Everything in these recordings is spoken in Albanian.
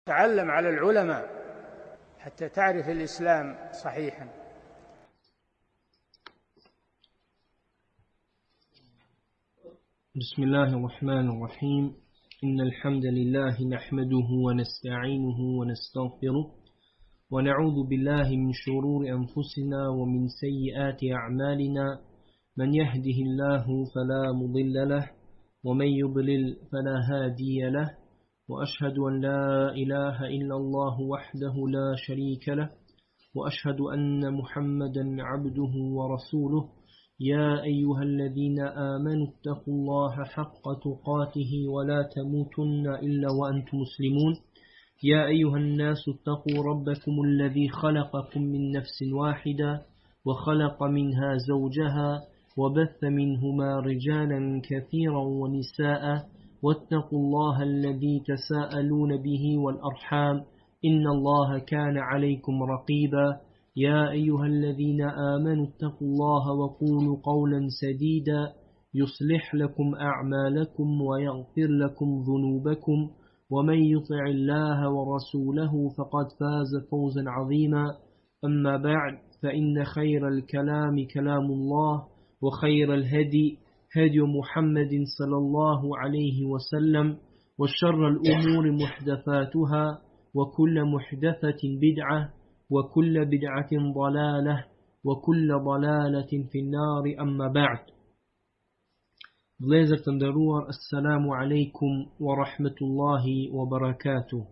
تعلم على العلماء حتى تعرف الإسلام صحيحا. بسم الله الرحمن الرحيم. إن الحمد لله نحمده ونستعينه ونستغفره ونعوذ بالله من شرور أنفسنا ومن سيئات أعمالنا. من يهده الله فلا مضل له ومن يضلل فلا هادي له، وأشهد أن لا إله إلا الله وحده لا شريك له، وأشهد أن محمدا عبده ورسوله. يا أيها الذين آمنوا اتقوا الله حق تقاته ولا تموتن إلا وأنتم مسلمون. يا أيها الناس اتقوا ربكم الذي خلقكم من نفس واحدة وخلق منها زوجها وبث منهما رجالا كثيرا ونساء، واتقوا الله الذي تساءلون به والأرحام إن الله كان عليكم رقيبا. يا أيها الذين آمنوا اتقوا الله وقولوا قولا سديدا يصلح لكم أعمالكم ويغفر لكم ذنوبكم، ومن يطع الله ورسوله فقد فاز فوزا عظيما. أما بعد، فإن خير الكلام كلام الله، وخير الهدي هدي محمد صلى الله عليه وسلم، وشر الأمور محدثاتها، وكل محدثة بدعة، وكل بدعة ضلالة، وكل ضلالة في النار. أما بعد. Vlezër të nderuar, assalamu alaikum wa rahmetullahi wa barakatuh.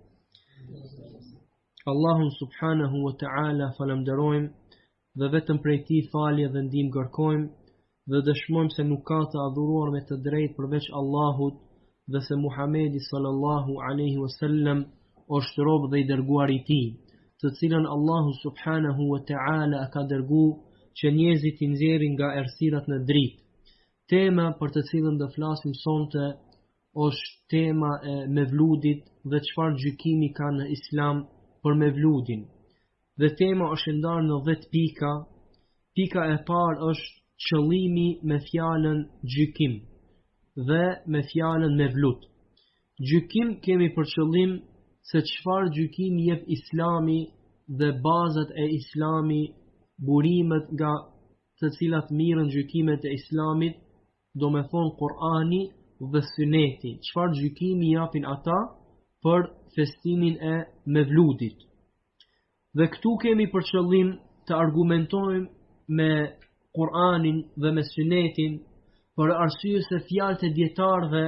Allahun subhanahu wa ta'ala falenderojmë dhe vetëm prej tij falje dhe ndihmë kërkojmë, dhe dëshmojmë se nuk ka të adhuruar me të drejtë përveç Allahut, dhe se Muhamedi sallallahu alaihi wasallam është rob dhe i dërguar i tij, të cilën Allahu subhanahu wa ta'ala ka dërguar që njerëzit të nxjerrin nga errësirat në dritë. Tema për të cilën do flasim sonte është tema e mevludit dhe çfarë gjykimi ka në Islam për mevludin. Dhe tema është ndarë në 10 pika. Pika e parë është qëllimi me fjalën gjykim dhe me fjalën mevlud. Gjykim kemi për qëllim se çfarë gjykimi jep Islami dhe bazat e Islami, burimet nga të cilat mirën gjykimet e Islamit, do me thonë Kur'ani dhe Suneti, çfarë gjykimi japin ata për festimin e mevludit. Dhe këtu kemi për qëllim të argumentojmë me Kur'anin dhe me Sunetin, për arsye se fjalët e dietarëve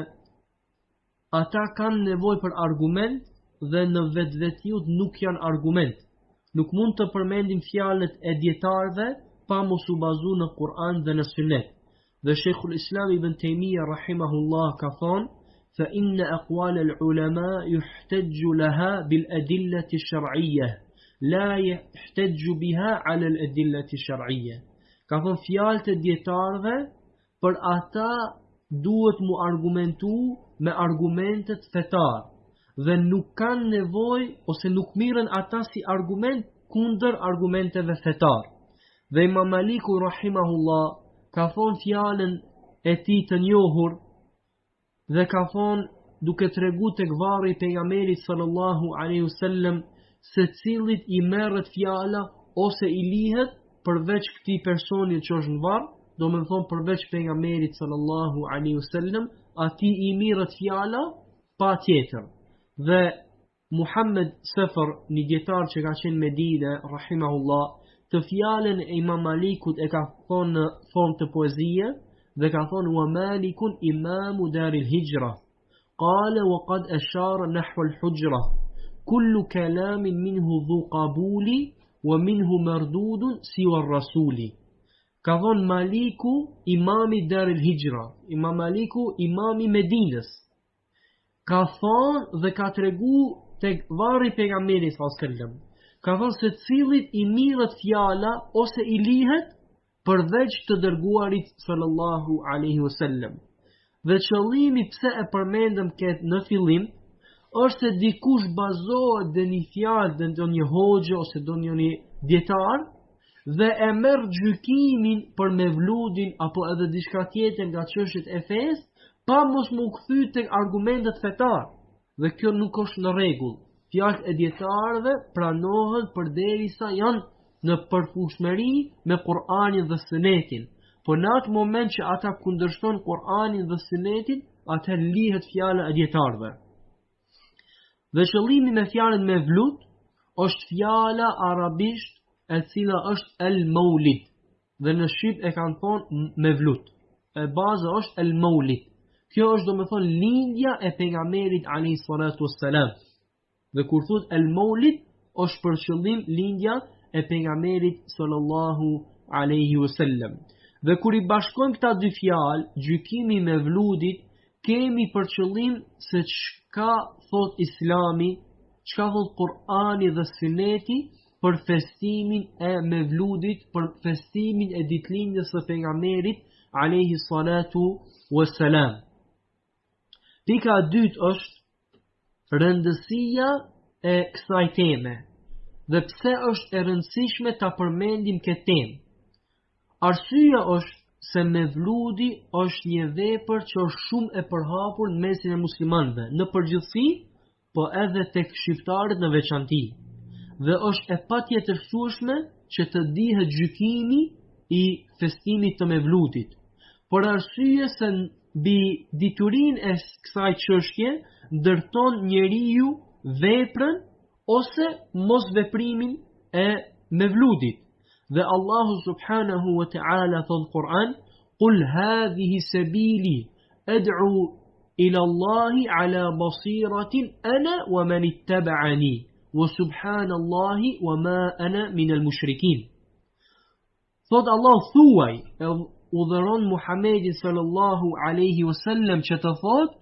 ata kanë nevojë për argument dhe në vetvetiu nuk janë argument. Nuk mund të përmendim fjalët e dietarëve pa mos u bazuar në Kur'an dhe në Sunet. Dhe Sheikhul Islam Ibn Taymiyyah rahimahullah ka thonë: fa inna aqwal al-ulama yuhtajju laha bil adillati ash-shar'iyyah la yuhtajju biha 'ala al-adillati ash-shar'iyyah. Ka thonë fjalët e dietarëve për ata duhet mu argumentu me argumentet fetare dhe nuk kanë nevojë ose nuk mirën ata si argument kundër argumenteve fetare. Dhe Imam Maliku rahimahullah ka thonë fjalën e tij të njohur dhe ka thonë duke treguar tek varri i pejgamberit sallallahu alaihi wasallam se cilit i merret fjala ose i lihet përveç këtij personi që është në varr, do me thonë përveç pejgamberit sallallahu alaihi wasallam, atij i mirret fjala pa tjetër. Dhe Muhammed Safar, një dietar që ka qenë në Medinë rahimahullah, të fjalën e Imam Malikut e ka thonë në formë të poezie dhe ka thonë: wa Malikun imamu daril hijra qala wa qad ashara nahwa al-hujra kullu kalamin minhu dhu qabuli wa minhu mardudun siwa ar-rasuli. Ka thonë Maliku imami daril hijra, Imam Maliku imami Medinës, ka thonë dhe ka tregu tek varri pejgamberit sallallahu alaihi wasallam, ka thonë se cilit i mirët fjala ose i lihet përveç të dërguarit sallallahu alaihi wasallam. Dhe qëllimi pse e përmendëm këtë në fillim është se dikush bazohet dhe një fjalë dhe do një hoxhë ose do një dietar dhe e merr gjykimin për mevludin apo edhe diçka tjetër nga çështjet e fesë pa mos më u kthy tek argumentet fetar. Dhe kjo nuk është në rregull. fjalët e dietarëve pranohen përderisa janë në përputhshmëri me Kur'anin dhe Sunetin. Po në atë moment që ata kundërshton Kur'anin dhe Sunetin, atëherë lihet fjala e dietarëve. Dhe qëllimi me fjalën mevlut është fjala arabisht e cila është el-maulid. Dhe në shqip e kanë thonë mevlut. E baza është el-maulid. Kjo është domethënë lindja e pejgamberit alayhi salatu wassalam. Dhe kur thot el-maulid është për qëllim lindja e pejgamberit sallallahu alaihi wasallam. Dhe kur i bashkojmë këta dy fjalë, gjykimi me vludit, kemi për qëllim se çka thot Islami, çka thot Kur'ani dhe Suneti për festimin e mevludit, për festimin e ditëlindjes së pejgamberit alayhi salatu wassalam. Pika e dytë është rëndësia e kësaj teme. Dhe pse është e rëndësishme ta përmendim këtë temë? Arsyeja është se mevludi është një vepër që është shumë e përhapur në mesin e muslimanëve, në përgjithësi, po edhe tek shqiptarët në veçanti. Dhe është e patjetërshme që të dihet gjykimi i festimit të mevludit. Por arsye se mbi diturinë e kësaj çështje ndërton njeriu veprën ose mos veprimin e mevludit. Dhe Allahu subhanahu wa ta'ala thot në Kur'an: "Qul hadhihi sabili ad'u ila Allahi ala basiratin ana wa man ittaba'ani wa subhanallahi wa ma ana min al-mushrikin." Thot Allah, thuaj, e udhëron Muhamedit sallallahu alaihi wasallam që të thot: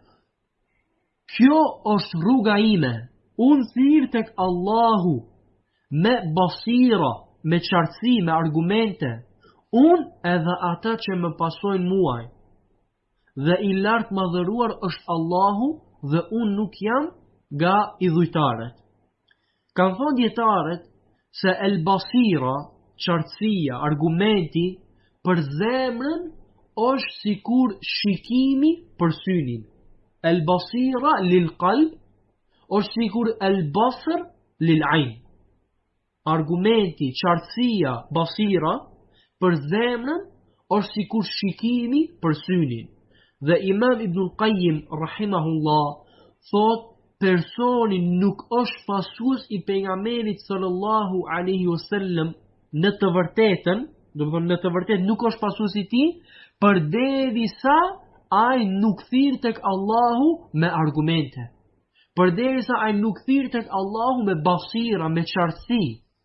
kjo është rruga ime, unë thirr tek Allahu me basira, me qartësi, me argumente, unë edhe ata që më pasojnë muaj. Dhe i lartë madhëruar është Allahu dhe unë nuk jam nga idhujtarët. Kanë thonë dietarët se el basira, qartësia, argumenti për zemrën është sikur shikimi për synin. El basira lil qalb është sikur el basr lil ayn. Argumenti, qartësia, basira për zemrën është sikur shikimi për synin. Dhe Imam Ibnul Qayyim rahimahullah thot personi nuk është pasues i pejgamberit sallallahu alaihi wasallam në të vërtetën, do të thonë në të vërtetë nuk është pasues i tij përderisa ai nuk thirr tek Allahu me argumente. Përderisa ai nuk thirr tek Allahu me basira, me qartësi.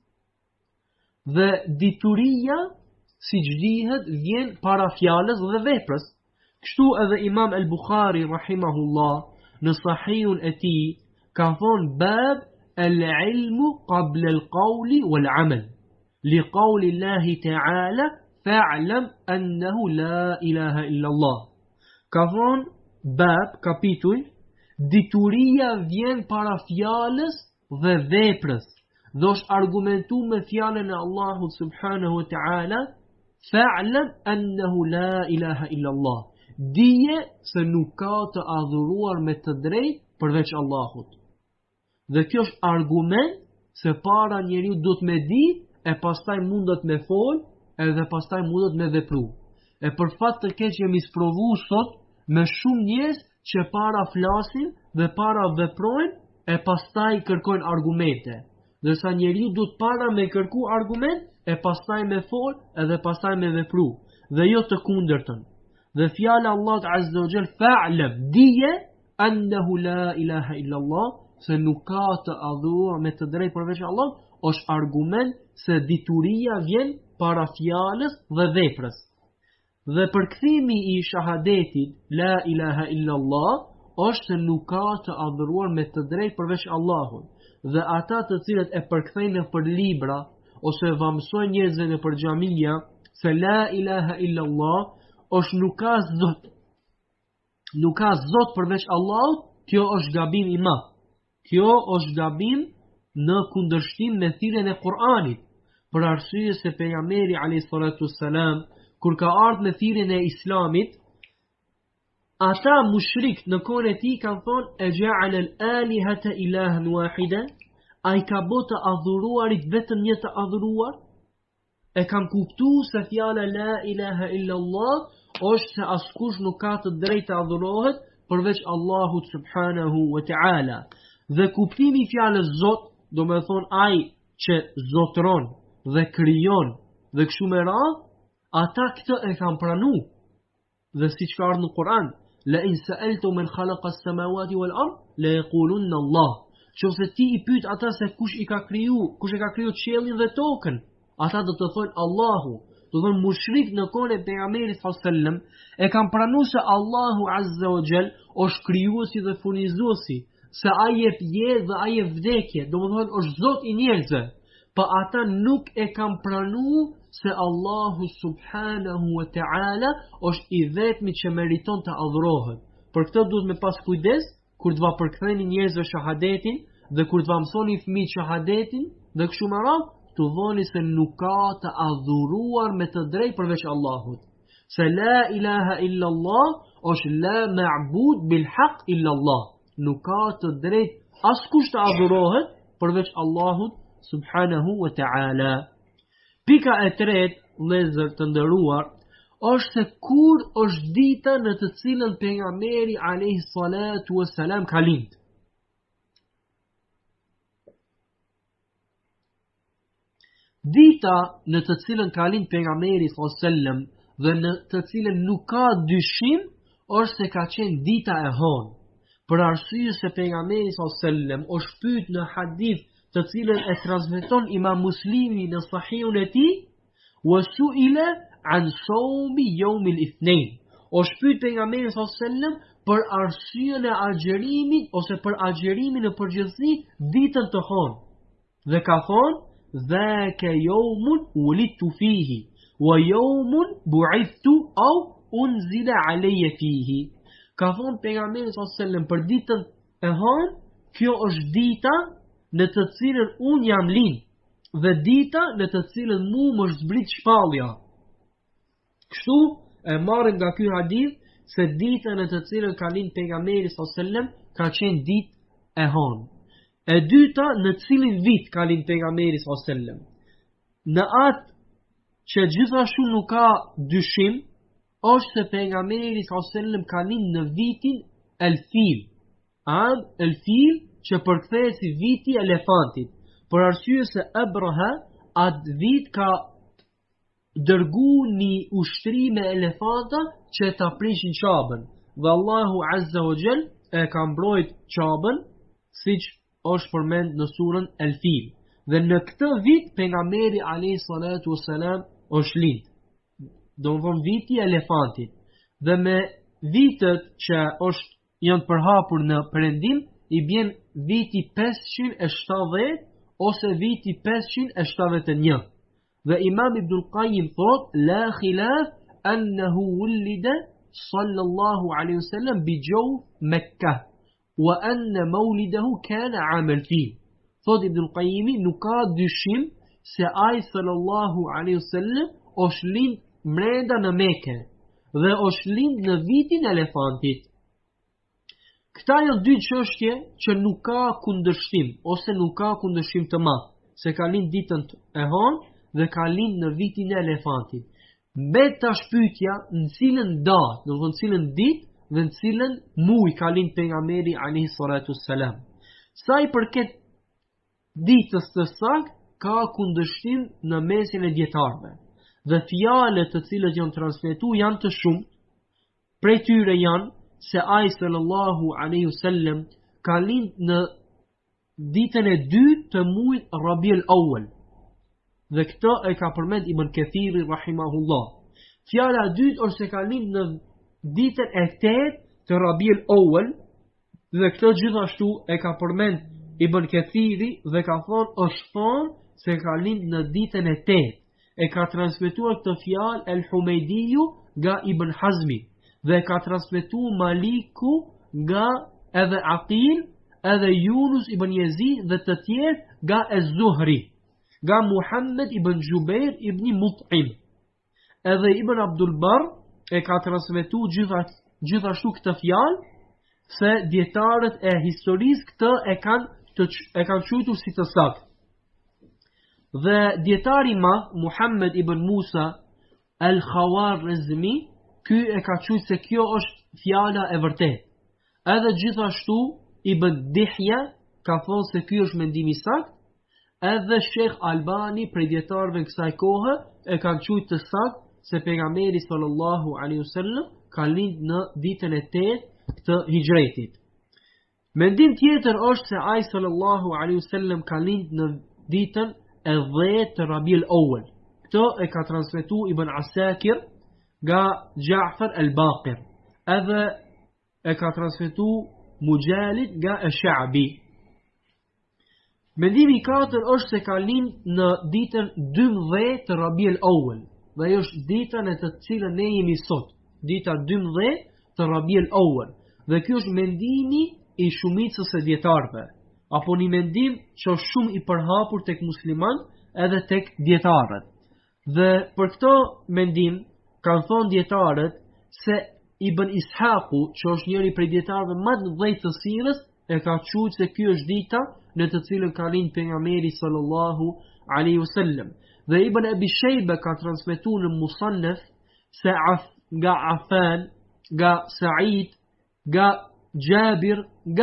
Dhe dituria, siç dihet, vjen para fjalës dhe veprës. Kështu edhe Imam al-Bukhari rahimahullah në Sahihun e tij ka thonë bab al-ilmu qabla al-qawli wal-amal. Li qawli Allahi ta'ala fa'lam annahu la ilaha illa Allah. Ka thonë bab, kapitull, dituria vjen para fjalës dhe veprës. Dhe është argumentu me fjalën e Allahut subhanahu wa ta'ala fa'lam annahu la ilaha illa Allah. Dije se nuk ka të adhuruar me të drejtë përveç Allahut. Dhe kjo është argument se para njeriu do të me di e pastaj mundet me fol edhe pastaj mundet me vepru. E për fat të keq jemi sprovu sot me shumë njerëz që para flasin dhe para veprojnë e pastaj kërkojnë argumente. Dërsa njeriu do të para me kërku argument e pastaj me fol edhe pastaj me vepru. Dhe jo të kundërtën. Dhe fjala Allahut azza wa jall fa'lam, dije annahu la ilaha illa Allah, se nuk ka të adhuruar me të drejtë përveç Allahut, është argument se dituria vjen para fjalës dhe veprës. Dhe përkthimi i shahadetit la ilaha illa Allah është se nuk ka të adhuruar me të drejtë përveç Allahut. Dhe ata të cilët e përkthejnë për libra ose vëmsojnë njerëzve në për xhamia se la ilaha illa Allah është nuk ka zot përveç Allahut, kjo është gabim i madh. Kjo është gabim në kundërshtim me thirrjen e Kur'anit, për arsye se pejgamberi alayhi salatu wassalam kur ka ardhur me thirrjen e Islamit, ata mushrik në kohën e tij kanë thonë e ja'ala al-alihata ilahan wahida, ai ka bërë të adhuruarit vetëm një të adhuruar. E kanë kuptuar se fjala la ilaha illa Allah është se askush nuk ka të drejtë të adhurohet përveç Allahut subhanahu wa ta'ala. Dhe kuptimi i fjalës Zot, do me thonë ai që zotron dhe krijon dhe kështu me radhë, ata këtë e kanë pranu. Dhe si që ka ardhur në Kur'an, la in sa'altu man khalaqa as-samawati wal ard la yaqulunna Allah. Nëse ti i pyet ata se kush e ka kriju qiellin dhe tokën, ata do të thonë Allahu. Do të thonë mushrik në kohën e pejgamberit sallallahu alajhi wasallam e kanë pranuar se Allahu azza wa jall është krijuesi dhe furnizuesi, se ai jep jetë dhe ai jep vdekje, do të thonë është Zot i njerëzve. Pa ata nuk e kanë pranuar se Allahu subhanahu wa ta'ala është i vetmi që meriton të adhurohet. Për këtë duhet me pas kujdes kur të va përktheni njerëzve shahadetin dhe kur të va mësoni fëmijët shahadetin dhe kështu me radhë, të dhoni se nuk ka të adhuruar me të drejtë përveç Allahut. Se la ilaha illa Allah është la ma'bud bil haq illa Allah. Nuk ka të drejtë askush të adhurohet përveç Allahut subhanahu wa ta'ala. Pika e tretë, vëllezër të nderuar, është se kur është dita në të cilën pejgamberi alayhi salatu wassalam ka lindë. Dita në të cilën ka lindë pejgamberi sallallahu alaihi wasallam dhe në të cilën nuk ka dyshim është se ka qenë dita e hënë. Për arsye se pejgamberi sallallahu alaihi wasallam është pyet në hadith të cilën e transmeton Imam Muslimi në Sahihun e tij, wa su'ila an sawmi yawm al-ithnain. Është pyet pejgamberi sallallahu alaihi wasallam për arsyen e agjerimit ose për agjerimin në përgjithësi ditën të hënë. Dhe ka thonë dhaka yawmun wulidtu fihi wa yawmun bu'ithtu aw unzila alayya fihi. Ka thonë pejgamberi sallallahu alaihi wasallam për ditën e hënë, kjo është dita në të cilën unë jam lind dhe dita në të cilën mu më zbrit shpallja. Kështu e marrim nga ky hadith se dita në të cilën ka lind pejgamberi sallallahu alaihi wasallam ka qenë ditë e hënë. E dyta, në cilin vit ka lind pejgamberi sallallahu alaihi wasallam. Në atë që gjithashtu nuk ka dyshim, është se pejgamberi sallallahu alaihi wasallam ka lind në vitin El-Fil. El-Fil që përkthehet si viti i elefantit, për arsye se Abraha atë vit ka dërgu një ushtri me elefanta që ta prishin Qabën. Dhe Allahu azza wa jall e ka mbrojt Qabën, siç është përmend në surën El-Fil. Dhe në këtë vit pejgamberi alayhi salatu wassalam është lind. Do të thonë viti i elefantit. Dhe me vitet që janë përhapur në perëndim i bjen viti 570 ose viti 571. Dhe Imam Ibnul Qayyim thot la khilaf annahu wulida sallallahu alaihi wasallam bi jawf Mekkah wa anna mawlidahu kana 'am al-fil. Thot Ibnul Qayyim nuk ka dyshim se ai sallallahu alaihi wasallam është lind brenda në Mekë dhe është lind në vitin e elefantit. Këta janë dy çështje që nuk ka kundërshtim ose nuk ka kundërshtim të madh, se ka lind ditën e hënë dhe ka lind në vitin e elefantit. Mbet tash pyetja në cilën datë, do të thonë cilën ditë dhe në cilën muaj ka lind pejgamberi alayhi salatu wassalam. Sa i përket ditës së saktë ka kundërshtim në mesin e dietarëve. Dhe fjalët të cilët janë transmetuar janë të shumtë. Prej tyre janë se ai sallallahu alaihi wasallam ka lind në ditën e dytë të muajit Rabiul Awwal. Dhe këtë e ka përmend Ibn Kathiri rahimahullah. Fjala e dytë është se ka lind në ditën e 8 të Rabiul Awwal dhe këtë gjithashtu e ka përmend Ibn Kathiri dhe ka thonë se ka lind në ditën e 8. E ka transmetuar këtë fjalë El-Humejdiu nga Ibn Hazmi dhe ka transmetuar Maliku nga edhe Aqil, edhe Yunus ibn Yazid dhe të tjerë nga Az-Zuhri, nga Muhammed ibn Jubair ibn Mut'im. Edhe Ibn Abdul Barr e ka transmetuar gjithashtu këtë fjalë se dietarët e historisë këtë e kanë quajtur si të saktë. Dhe dietari ma Muhammed ibn Musa al-Khawarizmi, ky e ka thënë se kjo është fjala e vërtetë. Edhe gjithashtu Ibn Dihya ka thënë se ky është mendimi i saktë. Edhe Sheikh Albani, prej dietarëve të kësaj kohe, e kanë thënë të saktë se pejgamberi sallallahu alaihi wasallam ka lindur në ditën e 8 të hijretit. Mendim tjetër është se ai sallallahu alaihi wasallam ka lindur në ditën e 10 të Rabiul Awwal. Këtë e ka transmetuar Ibn Asakir nga Ja'far al-Baqir. Edhe e ka transmetuar Mujalid nga Ash-Sha'bi. Mendimi i katër është se ka lindur në ditën 12 të Rabiul Awwal. Dhe ajo është dita në të cilën ne jemi sot, dita 12 të Rabiul Awwal. Dhe ky është mendimi i shumicës së dietarëve, apo një mendim që është shumë i përhapur tek musliman edhe tek dietarët. Dhe për këto mendim kanë thonë dietarët se Ibn Ishaqu, që është njëri prej dietarëve më të mëdhenj të sirës, e ka thënë se ky është dita në të cilën ka lindur pejgamberi sallallahu alaihi wasallam. Dhe Ibn Abi Shayba ka transmetuar në Musannaf se nga Affan, nga Sa'id, nga Jabir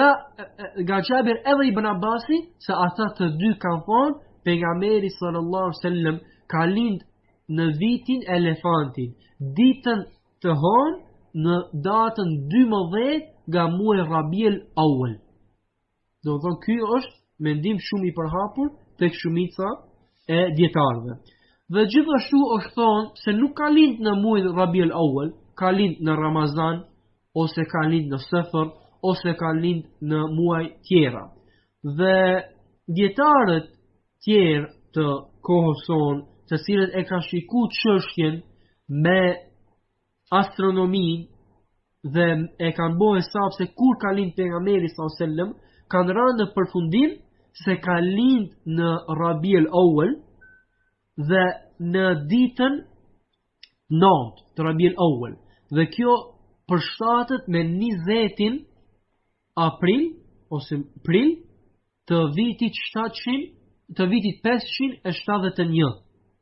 edhe Ibn Abbasi, se ata të dy kanë thonë pejgamberi sallallahu alaihi wasallam ka lindur në vitin elefantin, ditën të hënë në datën 12 nga muaji Rabiul Awwal. Do të thonë ky është mendim shumë i përhapur tek shumica e dietarëve. Dhe gjithashtu është thonë se nuk ka lindur në muajin Rabiul Awwal, ka lindur në Ramazan, ose ka lindur në Safar, ose ka lindur në muaj tjera. Dhe dietarët tjerë të kohës sonë, të cilët e kanë shikuar çështjen me astronominë dhe e kanë bërë hesab se kur ka lindur pejgamberi sallallahu alajhi wasallam, kanë rënë në përfundim se ka lindur në Rabiul Awwal dhe në ditën 9 të Rabiul Awwal. Dhe kjo përshtatet me 20 april ose pril të vitit 571.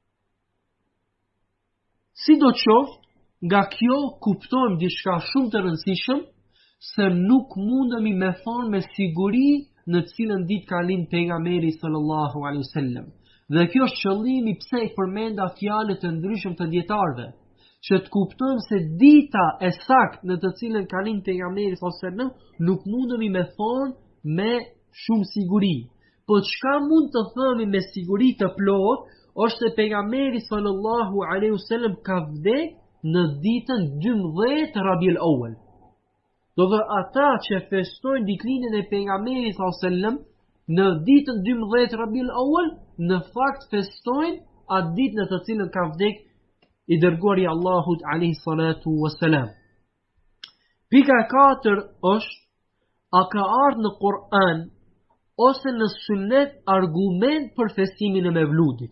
Sidoqoftë, nga kjo kuptojmë diçka shumë të rëndësishëm, se nuk mundemi me thonë me siguri në cilën ditë ka lindur pejgamberi sallallahu alaihi wasallam. Dhe kjo është qëllimi pse i përmenda fjalët e ndryshme të dietarëve, që të kuptojmë se dita e saktë në të cilën ka lindur pejgamberi sallallahu alaihi wasallam nuk mundemi me thonë me shumë siguri. Po çka mund të themi me siguri të plotë është se pejgamberi sallallahu alaihi wasallam ka vdekur në ditën 12 të Rabiul Awwal. Do dhe ata që festojnë ditëlindjen e pejgamberit sallallahu alaihi wasallam në ditën 12 të Rabiul Awwal, në fakt festojnë atë ditë në të cilën ka vdekur i dërguari i Allahut alaihi salatu wassalam. Pika e 4 është, a ka ardhur në Kur'an ose në Sunnet argument për festimin e Mevludit?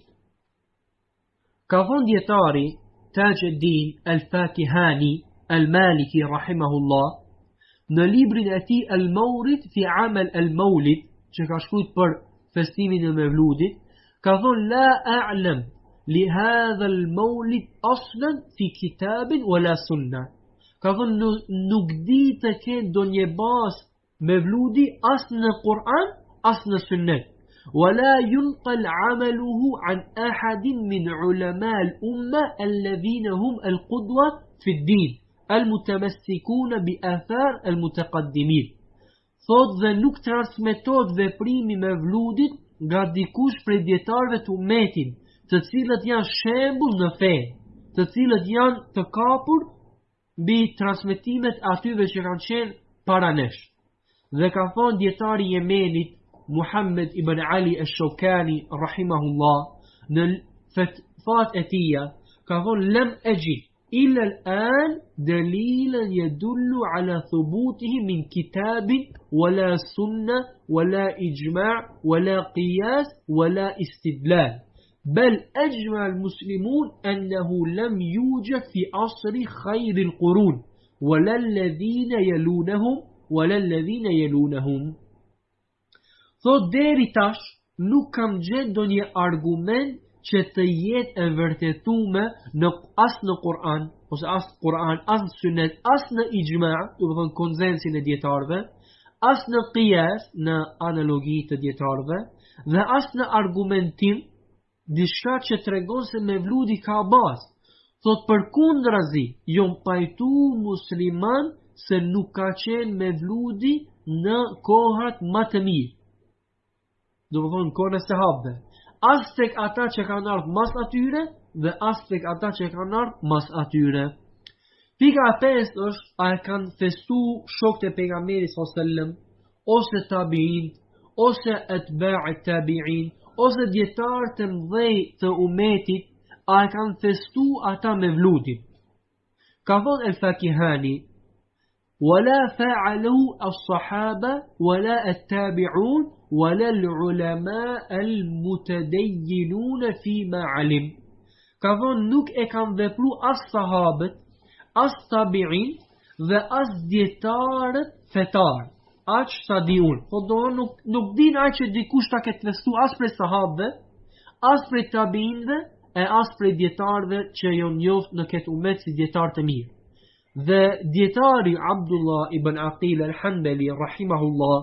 Ka thonë dietari Tajuddin al-Fatihani al-Maliki rahimahullah në librin e tij Al-Mawrid fi Amal al-Mawlid, që ka shkruar për festimin e Mevludit, ka thonë la a'lam li hadha al-Mawlid aslan fi kitabin wala sunna. Ka thonë nuk di të ketë ndonjë bazë Mevludi as në Kur'an as në Sunnet. ولا ينقل عمله عن أحد من علماء الأمة الذين هم القدوة في الدين المتمسكون بآثار المتقدمين. Thot dhe nuk transmetohet veprimi me vludit nga dikush prej dietarëve të umetit, të cilët janë shembull në fe, të cilët janë të kapur mbi transmetimet atyve që kanë qenë para nesh. Dhe ka thonë dietari Yemenit Muhammed ibn Ali al-Shawkani rahimahullah në fatfat e tija, ka thonë lem ejid illa al-an dalilan yadullu ala thubutihi min kitabin wala sunna wala ijma' wala qiyas wala istidlal bal ajma al-muslimun annahu lam yujad fi asri khayr al-qurun walladhina yalunhum, walladhina yalunhum. Thot deri tash nuk kam gjetë ndonjë argument që të jetë e vërtetume në as në Kur'an, ose as në Kur'an, as në Sunet, as në ijma', do të thonë konsensin e dietarëve, as në qiyas, në analogi të dietarëve, dhe as në argumentim diçka që tregon se mevludi ka bazë. Thot përkundrazi, jom pajtu musliman se nuk ka qenë mevludi në kohat më të mirë. Do të thonë kohën e sahabëve. As tek ata që kanë ardhur mas atyre dhe as tek ata që kanë ardhur mas atyre. Pika e pestë është a e kanë festu shokët e pejgamberit sallallahu alajhi wasallam, ose tabiin, ose atba'ut tabiin, ose dietarë të mëdhej të umetit, a e kanë festu ata mevludin. Ka thonë el-Fakihani, ولا فعلوا الصحابة ولا التابعون ولا العلماء المتدينون فيما علم. Ka thonë nuk e kanë vepru as sahabët, as tabi'in dhe as dietarët fetar. Aq sa diun. Po do nuk din aq që dikush ta ketë festu as prej sahabëve, as prej tabiinëve e as prej dietarëve që janë njoft në këtë umet si dietar të mirë. Dhe dietari Abdullah ibn Aqil al-Hanbali rahimahullah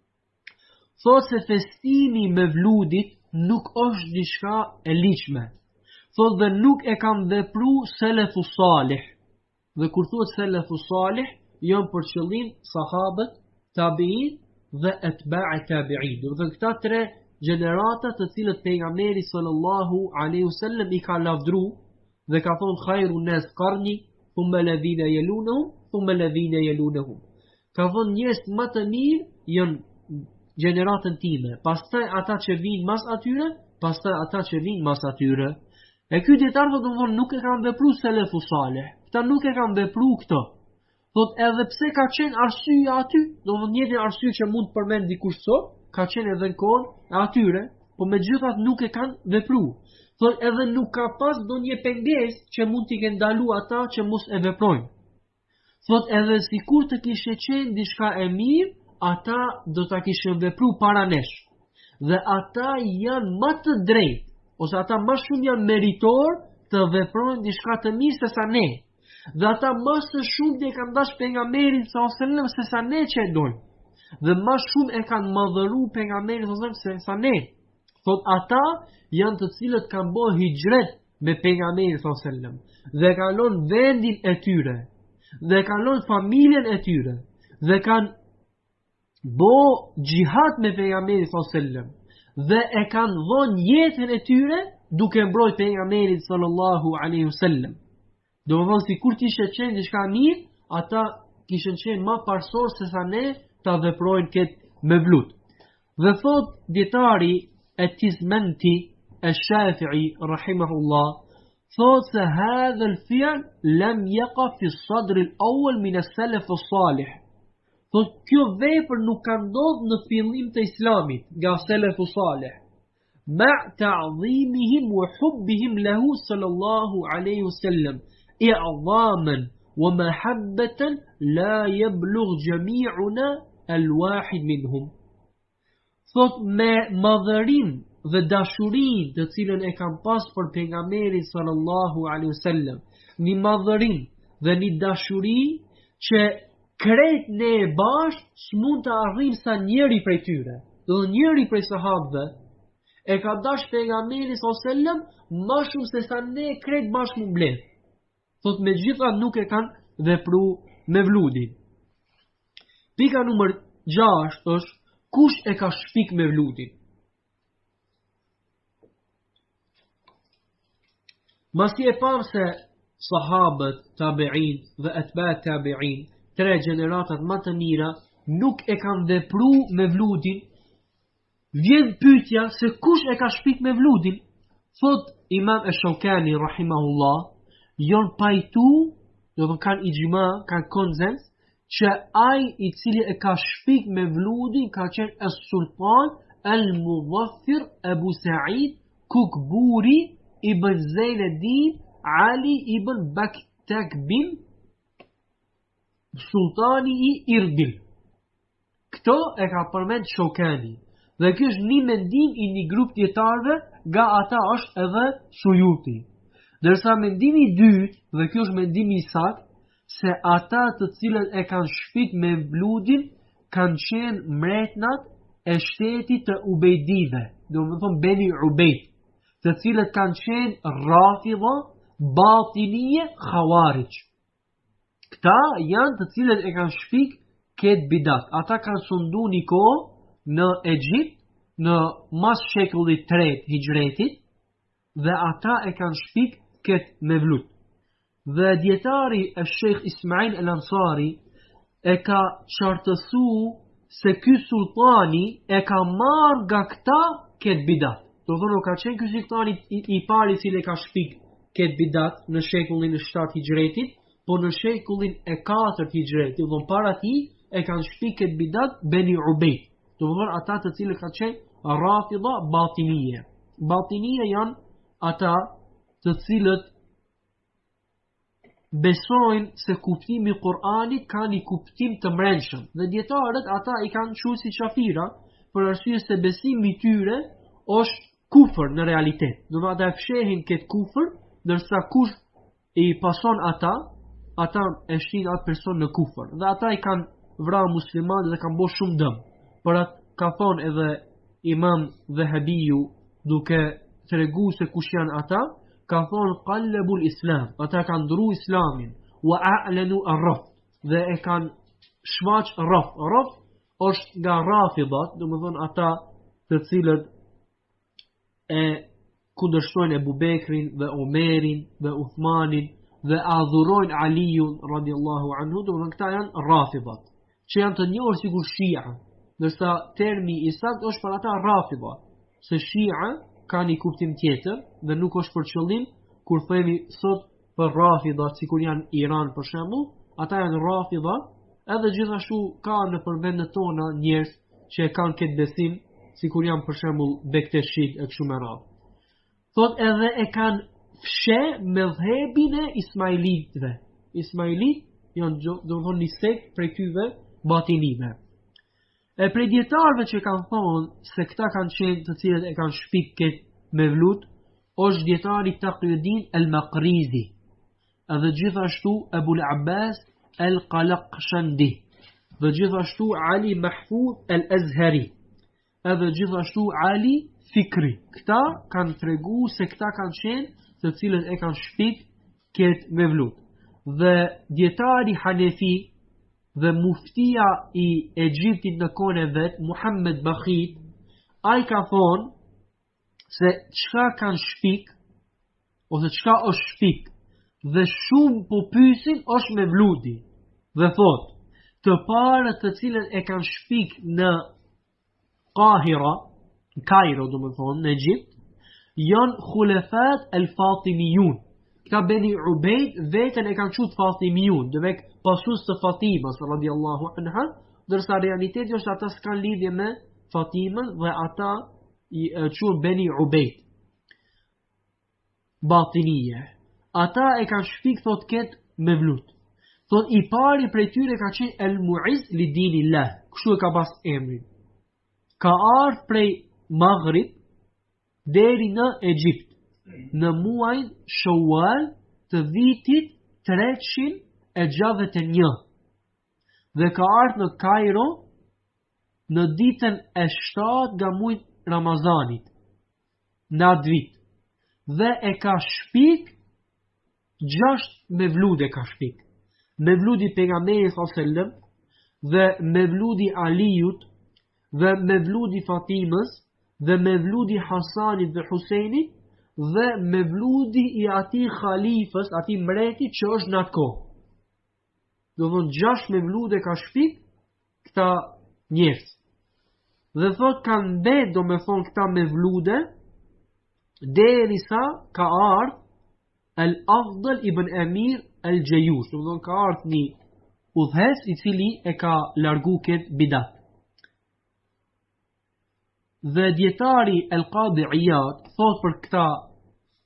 thot se festimi mevludit nuk është diçka e ligjshme. Thot dhe nuk e kanë vepru selefu salih. Dhe kur thuhet selefu salih, janë për qëllim sahabët, tabiin dhe atba'i tabi'in. Do të këta tre gjenerata të cilët pejgamberi sallallahu alaihi wasallam i ka lavdru dhe ka thonë khairu nas qarni thumma alladhina yalunhum thumma alladhina yalunhum. Ka thonë njerëz më të mirë janë gjeneratën time, pastaj ata që vinë mas atyre, pastaj ata që vinë mas atyre. E ky dietar do të thonë nuk e kanë vepru selefu salih. Këta nuk e kanë vepru këto. Thot edhe pse ka qenë arsyeja aty, do të thonë njëjtë arsye që mund të përmend dikush sot, ka qenë edhe në kohën e atyre, po megjithatë nuk e kanë vepru. Thot edhe nuk ka pas ndonjë pengesë që mund t'i kenë ndalu ata që mos e veprojnë. Thot edhe sikur të kishte qenë diçka e mirë, ata do ta kishin vepru para nesh. Dhe ata janë më të drejtë, ose ata më shumë janë meritor të veprojnë diçka të mirë se sa ne. Dhe ata më së shumti e kanë dash pejgamberin sallallahu alajhi wasallam se sa ne që e dojmë. Dhe më shumë e kanë madhëru pejgamberin sallallahu alajhi wasallam se sa ne. Thot ata janë të cilët kanë bërë hijret me pejgamberin sallallahu alajhi wasallam dhe kanë lënë vendin e tyre dhe kanë lënë familjen e tyre dhe kanë bërë xhihad me pejgamberin sallallahu alajhi wasallam dhe e kanë dhënë jetën e tyre duke mbrojtur pejgamberin sallallahu alajhi wasallam. Do të thonë sikur të ishte qenë diçka mirë, ata kishin qenë më parsor se sa ne ta veprojnë këtë mevlut. Dhe thot dietari التزمنتي الشافعي رحمه الله thot se هذا الفعل لم يقع في الصدر الأول من السلف الصالح. Thot kjo vepër nuk ka ndodhur në fillim të islamit nga selefu salih. Ma ta'dhimihim wa hubbihim lahu sallallahu alaihi wasallam i'zaman wa mahabbatan la yablugh jami'una al-wahid minhum. Thot me madhërim dhe dashurin të cilën e kam pas për pejgamberin sallallahu alaihi wasallam, një madhërim dhe një dashuri që krejt ne e bashkë s'mund të arrim sa njëri prej tyre. Dhe njëri prej sahabëve e ka dash pejgamberin sallallahu alaihi wasallam më shumë se sa ne krejt bashkë mund mbledh. Thot megjithatë nuk e kanë vepru mevludin. Pika numër 6 është kush e ka shpik mevludin? Masi e pam se sahabët, tabi'in dhe atba' tabi'in, tre gjeneratat më të mira, nuk e kanë vepru mevludin, vjen pyetja se kush e ka shpik mevludin? Thot Imam Ash-Shawkani rahimahullah, janë pajtu, do të kanë ijma, kanë konsens, që ai i cili e ka shpik mevludin ka qenë as-Sultan al-Mudhaffir Abu Sa'id Kukburi ibn Zainuddin Ali ibn Baktakbin sultani i Irbil. Këto e ka përmend Shokani. Dhe ky është një mendim i një grup dietarëve, nga ata është edhe Suyuti. Ndërsa mendimi i dytë, dhe ky është mendimi i saktë, se ata të cilët e kanë shpik me bludin kanë qenë mretnat e shtetit të Ubejdive, do më thonë Beni Ubejd, të cilët kanë qenë Rafidha, Batinije, Khawarij. Këta janë të cilët e kanë shpik këtë bidat. Ata kanë sundu një kohë në Egjipt, në mas shekullit 3 hijretit, dhe ata e kanë shpik këtë mevlut. Dhe djetari e Sheikh Ismail El Ansari e ka qartësu se ky sultani e ka marrë nga këta këtë bidat. Do thonë, ka qenë ky sultani i pari cili ka shpik këtë bidat në shekullin e 7 hijretit, po në shekullin e 4 hijretit, do thonë para ti e kanë shpik këtë bidat Beni Ubejd. Do thonë, ata të cilë ka qenë Rafidha Batinije. Batinije janë ata të cilët besojnë se kuptimi i Kur'anit ka një kuptim të mrenshëm. Dhe dietarët ata i kanë thënë si Shafira, për arsye se besimi i tyre është kufër në realitet. Do të thotë fshehin këtë kufër, ndërsa kush i pason ata e shtin atë person në kufër. Dhe ata i kanë vrarë muslimanët dhe kanë bërë shumë dëm. Por atë ka thonë edhe Imam Dhahabiu, duke treguar se kush janë ata, ka thonë qallabul islam, ata kanë ndru islamin, wa a'lanu ar-raf, dhe e kanë shfaq raf. Raf është nga Rafidat, do më thonë ata të cilët e kundërshtojnë Ebu Bekrin dhe Omerin dhe Uthmanin dhe adhurojnë Aliun radiallahu anhu, do më thonë këta janë Rafidat, që janë të njohur sikur Shia, ndërsa termi i saktë është për ata Rafidat, se Shia ka një kuptim tjetër dhe nuk është për qëllim kur themi sot për Rafidat, sikur janë Iran për shembull, ata janë Rafidat, edhe gjithashtu ka në përmendet tona njerëz që e kanë këtë besim, sikur janë për shembull Bekteshit e kështu me radhë. Thot edhe e kanë fshe medhhebin e Ismailitëve. Ismailit janë do të thonë një sekt prej tyve batinive. E prej djetarëve që kanë thonë se këta kanë qenë të cilët e kanë shpik këtë mevlut, është djetari Taqiyuddin el-Maqrizi, edhe gjithashtu Ebul Abbas el-Qalaqshandi, dhe gjithashtu Ali Mahfuz el-Azhari, edhe gjithashtu Ali Fikri. Këta kanë tregu se këta kanë qenë të cilët e kanë shpik këtë mevlut. Dhe djetari Hanefi dhe muftia i Egjiptit në kohën e vet, Muhammed Bakhit, ai ka thonë se çka kanë shpik ose çka është shpik dhe shumë po pyesin është mevludi. Dhe thotë, të parët të cilët e kanë shpik në Kahira, Kairo do më thonë, në Egjipt, janë khulefat el-Fatimiyun. Këta Beni Ubejd vetën e kanë qut Fatimiyun, dhe vek pasus të Fatimas radiallahu anha, dërsa realiteti është ata s'kan lidhje me Fatimën dhe ata i quhen Beni Ubejd. Batinije. Ata e kanë shpik thot ketë mevlut. Thot i pari prej tyre ka qenë El Muiz li dinillah, kështu e ka pas emrin. Ka ardhur prej Maghrib deri në Egjipt në muajin Shawwal të vitit 361 dhe ka ardhur në Kairo në ditën e 7 nga muaji Ramazanit në atë vit dhe e ka shpik 6 mevlude ka shpik. Mevludi pejgamberit sallallahu alaihi wasallam dhe mevludi Aliut dhe mevludi Fatimës dhe mevludi Hasanit dhe Husejnit dhe mevludi i atij khalifës, atij mretit që është në atë kohë. Do thonë 6 mevlude ka shpik këta njerëz. Dhe thot kanë mbet do me thonë këta mevlude derisa ka ardhur Al-Afdal ibn Amir Al-Jayush, do thonë ka ardhur një udhëhes i cili e ka largu këtë bidat. Dhe djetari El-Qadi Iyad thot për këta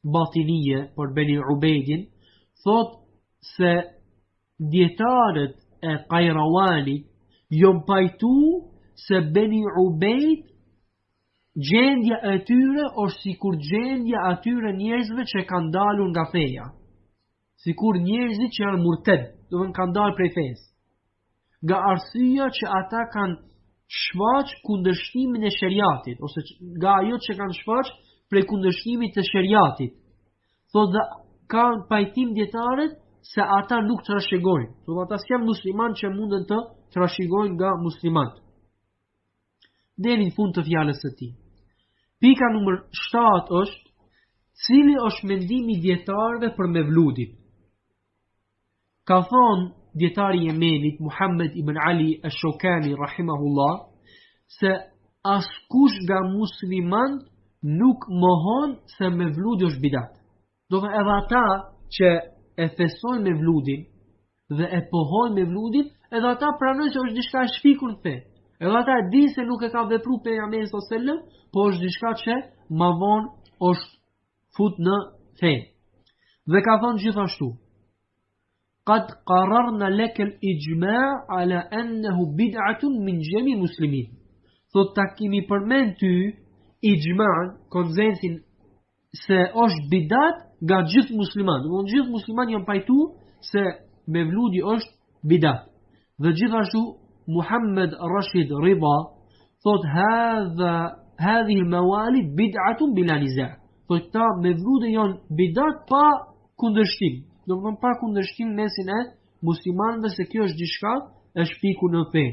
batinije, për Beni Ubejdin, thot se djetarët e Kajrawanit jom pajtu se Beni Ubejt gjendja e tyre është sikur gjendja atyre njerëzve që kanë dalur nga feja. Sikur njerëzit që janë murted, do të kanë dalë prej fesë. Nga arsyeja që ata kanë shfaq kundërshtimin e shariatit, ose nga ajo që kanë shfaq prej kundërshtimit të shariatit. Thotë dhe kanë pajtim dietarët se ata nuk trashëgojnë. Thotë ata s'janë musliman që mundën të trashëgojnë nga muslimanët. Deri në fund të fjalës së tij. Pika numër 7 është cili është mendimi i dietarëve për Mevludin. Ka thonë dietari i Yemenit Muhammed ibn Ali al-Shawkani rahimahullah se askush nga muslimanët nuk mohon se Mevludi është bidat. Do të edhe ata që e fesojnë Mevludin dhe e pohojnë Mevludin, edhe ata pranojnë se është diçka e shpikur në fe. Edhe ata e dinë se nuk e ka vepruar pejgamberi sallallahu alajhi wasallam, po është diçka që më vonë është fut në fe. Dhe ka thonë gjithashtu: "Qad qararna laka al-ijma' ala annahu bid'atun min jami' muslimin." Thot ta kemi përmend ty ijma'an, konsensin se është bidat nga gjithë muslimanët. Do të gjithë muslimanët janë pajtu se Mevludi është bidat. Dhe gjithashtu Muhammed Rashid Rida thot hadhihi al-mawalid bid'atun bila niza'. Thot ta Mevludi janë bidat pa kundërshtim. Do të thonë pa kundërshtim mesin e muslimanëve se kjo është diçka e shpikur në fe.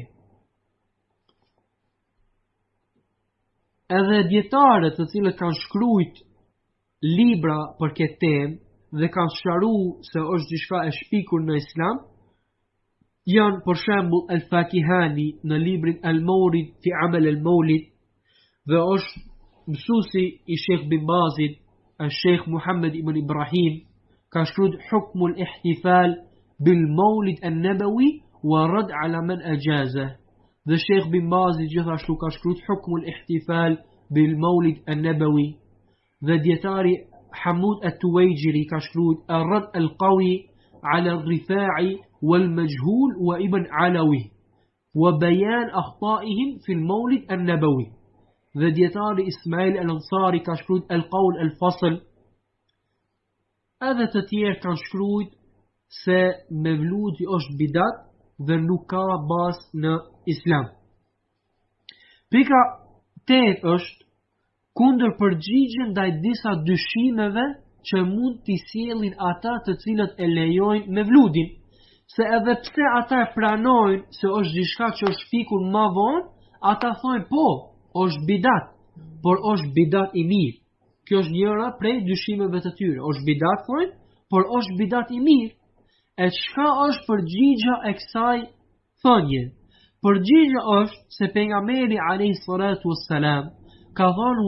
Edhe dietarët të cilët kanë shkruajt libra për këtë temë dhe kanë sqaruar se është diçka e shpikur në Islam, janë për shembull Al-Fakihani në librin Al-Mawrid fi Amal Al-Mawlid, dhe është mësuesi i Sheikh Bin Bazit, Sheikh Muhammad ibn Ibrahim, ka shkruar Hukm al-Ihtifal bil Mawlid an-Nabawi wa rad ala man ajaza. Dhe Sheikh Bin Bazi gjithashtu ka shkruar Hukm al-Ihtifal bil Mawlid an-Nabawi. Dhe dietari Hamud at-Tuwaijiri ka shkruar Ar-Rad al-Qawi ala al-Rifa'i wal-Majhul wa Ibn Alawi wa bayan akhta'ihim fi al-Mawlid an-Nabawi. Dhe dietari Ismail al-Ansari ka shkruar Al-Qawl al-Fasl. Edhe të tjerë kanë shkruar se Mevludi është bidat dhe nuk ka bazë në Islam. Pika 8 është kundër përgjigjen ndaj disa dyshimeve që mund t'i sjellin ata të cilët e lejojnë Mevludin, se edhe pse ata e pranojnë se është diçka që është shpikur më vonë, ata thonë po, është bidat, por është bidat i mirë. Kjo është njëra prej dyshimeve të tyre. Është bidat thonë, por është bidat i mirë. E çka është përgjigja e kësaj thënie? Përgjigja është se pejgamberi alayhi salatu wassalam ka thënë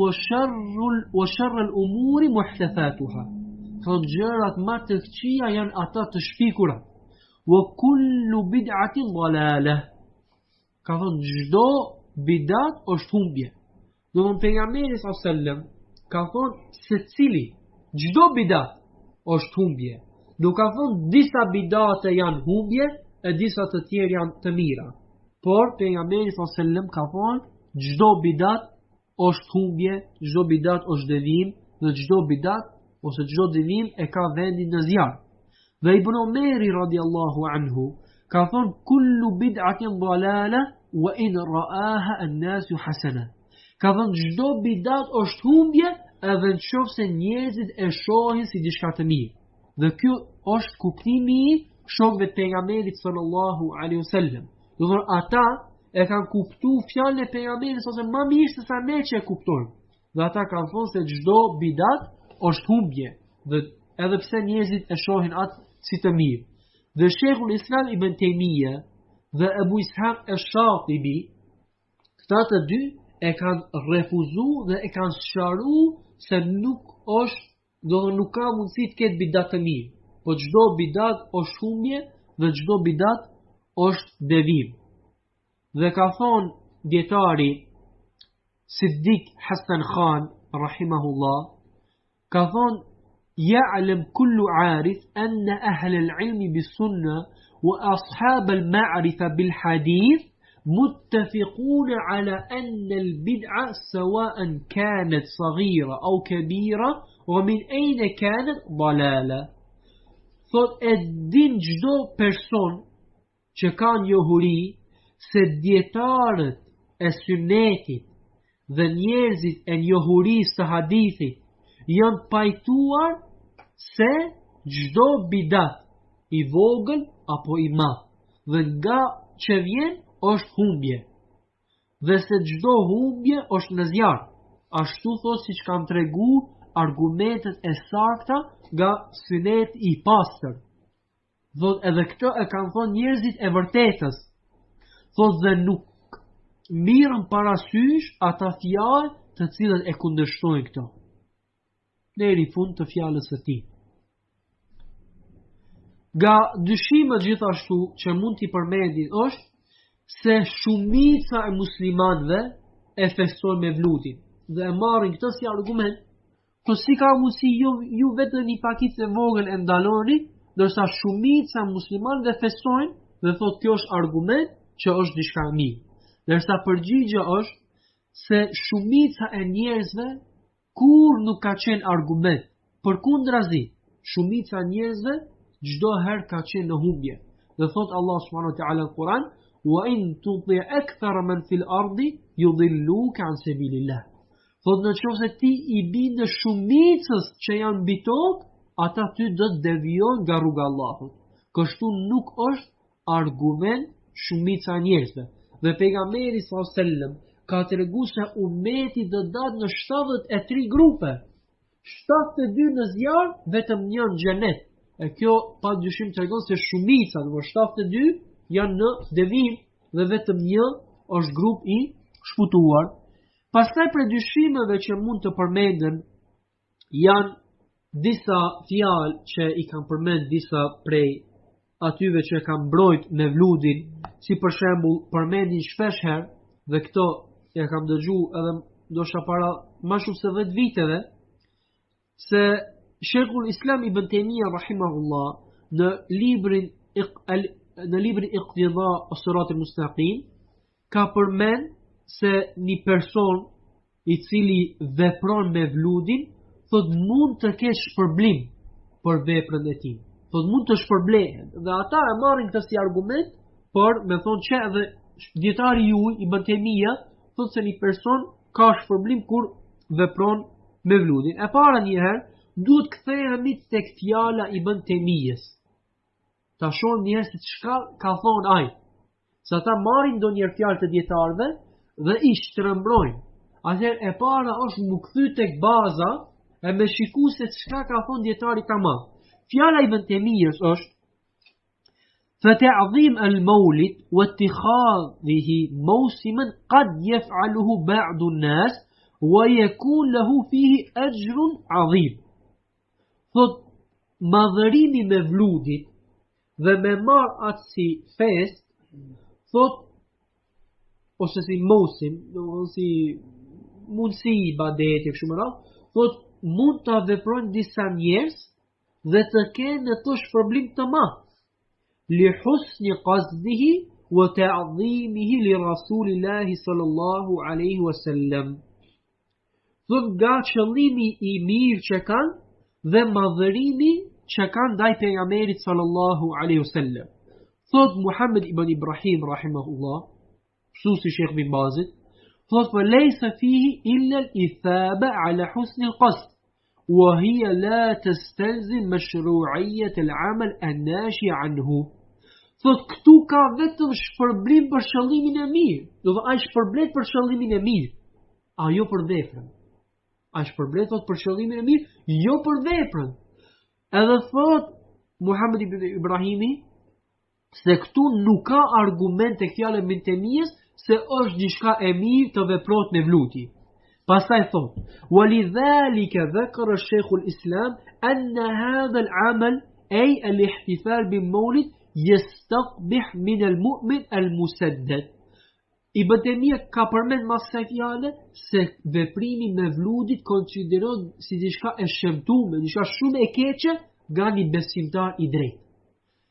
wa sharrul umuri muhdathatuha. Thonë gjërat më të këqija janë ata të shpikura. Wa kullu bid'atin dalalah. Ka thënë çdo bidat është humbje. Do të pejgamberi sallallahu alaihi wasallam ka thonë se cili çdo bidat është humbje. Nuk ka thonë disa bidate janë humbje e disa të tjerë janë të mira. Por pejgamberi sallallahu alaihi wasallam ka thonë çdo bidat është humbje, çdo bidat është devim dhe çdo bidat ose çdo devim e ka vendin në zjarr. Dhe Ibn Omeri radiallahu anhu ka thonë kullu bid'atin dalala wa in ra'aha an-nasu hasana. Ka thonë çdo bidat është humbje edhe nëse njerëzit e shohin si diçka të mirë. Dhe kjo është kuptimi i shokëve të pejgamberit sallallahu alaihi wasallam. Do të thonë ata e kanë kuptuar fjalën e pejgamberit ose më mirë se sa ne që e kuptojmë. Dhe ata kanë thonë se çdo bidat është humbje, dhe edhe pse njerëzit e shohin atë si të mirë. Dhe Sheikhul Islam Ibn Taymija dhe Abu Ishaq al-Shatibi, këta të dy e kanë refuzuar dhe e kanë sqaruar se nuk është, do të nuk ka mundësi të ketë bidat të mirë, po çdo bidat është humbje dhe çdo bidat është devim. Dhe ka thonë dietari Siddiq Hasan Khan rahimahullah, ka thonë ya'lam kullu 'arif anna ahla al-'ilm bis-sunnah وأصحاب المعرفة بالحديث متفقون على أن البدعة سواء كانت صغيرة أو كبيرة ومن أين كانت ضلالة. Thot e din gjdo person që ka njohuri se dietarët e sunetit dhe njerëzit e njohurisë të hadithit janë pajtuar se gjdo bidat i vogël apo i madh dhe nga që vjen është humbje dhe se gjdo humbje është në zjarr, ashtu thot siç kanë tregu argumentet e sakta nga sunet i pastër. Thot edhe këtë e kanë thonë njerëzit e vërtetës. Thot dhe nuk mirën parasysh ata fjalë të cilët e kundërshtojnë këto. Deri fund të fjalës së tij. Nga dyshimet gjithashtu që mund t'i përmendin është se shumica e muslimanëve e festojnë me vludin dhe e marrin këtë si argument. Po si ka mundsi ju vetëm një pakicë e vogël e ndaloni, ndërsa shumica e muslimanëve festojnë dhe thotë kjo është argument që është diçka e mirë. Ndërsa përgjigjja është se shumica e njerëzve kur nuk ka qenë argument. Përkundrazi, shumica e njerëzve çdo herë ka qenë në humbje. Dhe thotë Allah subhanahu wa taala në Kur'an: "Wa in tuti akthara man fil ardi yudilluka an sabilillah." Thotë në qoftë se ti i bindë shumicës që janë mbi tokë, ata ty do të devijon nga rruga e Allahut. Kështu nuk është argument shumica e njerëzve. Dhe pejgamberi sallallahu alajhi wasallam ka treguar se ummeti do datë në 73 grupe. 72 në zjarr, vetëm një në xhenet. E kjo pa dyshim tregon se shumica, do 72 janë në devim dhe vetëm një është grup i shfutuar. Pastaj për dyshimeve që mund të përmenden janë disa fjalë që i kanë përmend disa prej atyve që kanë mbrojt me vludin, si për shembull përmendin shpesh herë dhe këto ja kam dëgjuar edhe ndoshta para më shumë se 10 viteve se Sheikhul Islam Ibn Taymiyah rahimahullah në librin Iqtida as-Sirat al-Mustaqim ka përmend se një person i cili vepron me vludin thot mund të kesh shpërblim për veprën e tij. Thot mund të shpërblehet. Dhe ata e marrin këtë si argument, por me thonë që edhe dietari juaj Ibn Taymiyah thot se një person ka shpërblim kur vepron me vludin. E para një herë duhet kthehemi tek fjala e Ibn Taymiyahs. Ta shohim një herë se çka ka thonë ai. Sa ata marrin ndonjëherë fjalë të dietarëve dhe i shtrëmbrojnë. Atëherë e para është mu kthy tek baza e me shiku se çka ka thonë dietari tamam. Fjala e Ibn Taymiyahs është فتعظيم المولد واتخاذه موسما قد يفعله بعض الناس ويكون له فيه أجر عظيم. Thot madhërimi me vludit dhe me marr atë si fest, thot ose si mosim, si mundësi i badeti kështu më radh, thot mund ta veprojnë disa njerëz dhe të kenë në to shpërblim të madh. Li husni qasdihi wa ta'dhimihi li Rasulillahi sallallahu alaihi wasallam. Thot nga qëllimi i mirë që kanë dhe madhërimi që kanë ndaj pejgamberit sallallahu alaihi wasallam. Thot Muhammed ibn Ibrahim rahimahullah, kështu si Sheikh bin Bazit, thot fa laysa fihi illa al-ithaba ala husn al-qasd wa hiya la tastalzim mashru'iyyat al-amal an-nashi anhu. Thot këtu ka vetëm shpërblim për qëllimin e mirë. Do të ai shpërblet për qëllimin e mirë, a jo për veprën. Ai shpërblet thot për qëllimin e mirë, jo për veprën. Edhe thot Muhammed ibn Ibrahimi se këtu nuk ka argument tek fjala e Ibn Taymiyahs se është diçka e mirë të veprohet me vlutje. Pastaj thot: "Walidhalika dhakara Sheikh al-Islam anna hadha al-amal ay al-ihtifal bil-mawlid yastaqbih min al-mu'min al-musaddad." Ibn Taymiyah ka përmend mas kësaj fjale se veprimi me vludit konsiderohet si diçka e shëmtuar, diçka shumë e keqe nga një besimtar i drejtë.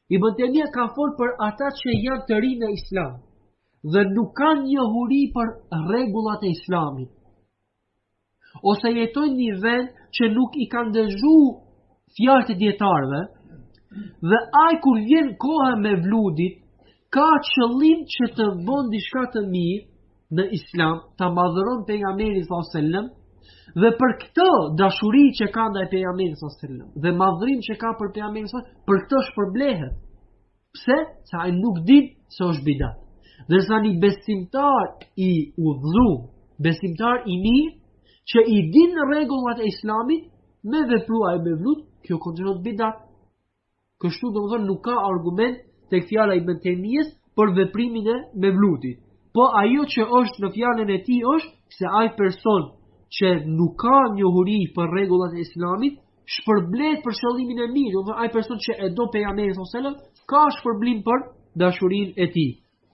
Ibn Taymija ka folë për ata që janë të rinë në islam dhe nuk kanë njohuri për rregullat e islamit, ose jetojnë një vend që nuk i kanë dëgju fjalët e dietarëve, dhe ai kur vjen koha me vludit ka qëllim që të bën diçka të mirë në islam, ta madhëron pejgamberin sallallahu alajhi wasallam, dhe për këtë dashuri që ka ndaj pejgamberit sallallahu alajhi wasallam dhe madhërim që ka për pejgamberin sallallahu alajhi wasallam, për këtë shpërblehet. Pse? Se ai nuk din se është bidat. Dërsa një besimtar i udhëzuar, besimtar i mirë që i din rregullat e islamit, me vepruar me vlut, kjo konsiderohet bidat. Kështu domethënë nuk ka argument tek fjala e Ibn Taymijës për veprimin e mevlutit. Po ajo që është në fjalën e tij është se ai person që nuk ka njohuri për rregullat e islamit shpërblet për qëllimin e mirë. Domethënë ai person që e do pejgamberin sallallahu alajhi wasallam ka shpërblim për dashurinë e tij.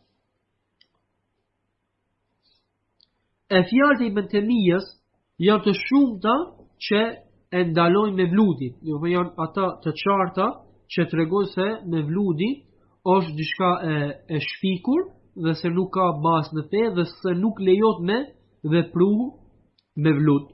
E fjalët e Ibn Taymijës janë të shumta që e ndalojnë mevludin. Janë ata të qarta që tregojnë se mevludi është diçka e shfikur dhe se nuk ka bazë në fe dhe se nuk lejohet me vepru mevlud.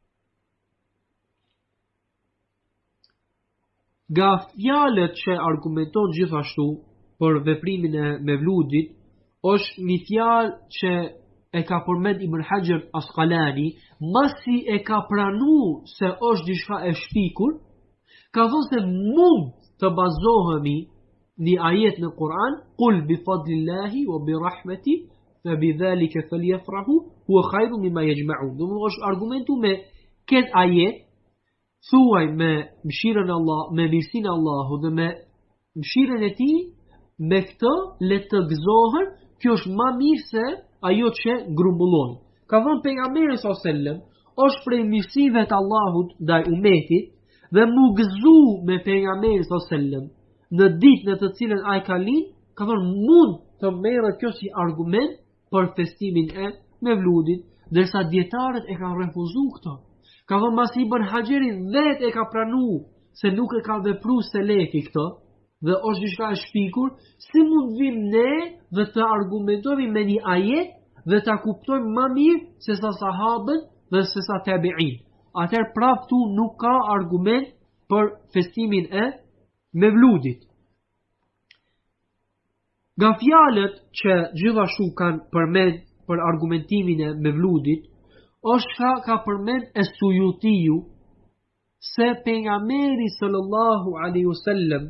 Nga fjalët që argumenton gjithashtu për veprimin e mevludit është një fjalë që e ka përmend Ibn Hajar Asqalani, masi e ka pranuar se është diçka e shpikur, ka thënë se mund të bazohemi një ajet në Kur'an, qul bi fadlillahi wa bi rahmeti fa bidhalika falyafrahu huwa khayrun mimma yajma'un. Do të është argumentu me këtë ajet, thuaj me mëshirën e Allah, me mirësinë e Allahut dhe me mëshirën e tij, me këtë le të gëzohen, kjo është më mirë se ajo që grumbullon. Ka thënë pejgamberi sallallahu alajhi wasallam, është prej mirësive të Allahut ndaj umetit dhe mu gëzu me pejgamberin sallallahu alajhi wasallam në ditë në të cilën ai ka lind, ka thënë mund të merret kjo si argument për festimin e mevludit, ndërsa dietarët e kanë refuzuar këtë. Ka thënë masi Ibn Hajeri vetë e ka pranuar se nuk e ka vepruar selefi këtë dhe është diçka e shpikur, si mund vim ne dhe të argumentojmë me një ajet dhe ta kuptojmë më mirë se sa sahabët dhe se sa tabi'in. Atëherë prapë tu nuk ka argument për festimin e mevludit. Nga fjalët që gjithashtu kanë përmend për argumentimin e mevludit, është ka përmend Es-Suyutiu se pejgamberi sallallahu alaihi wasallam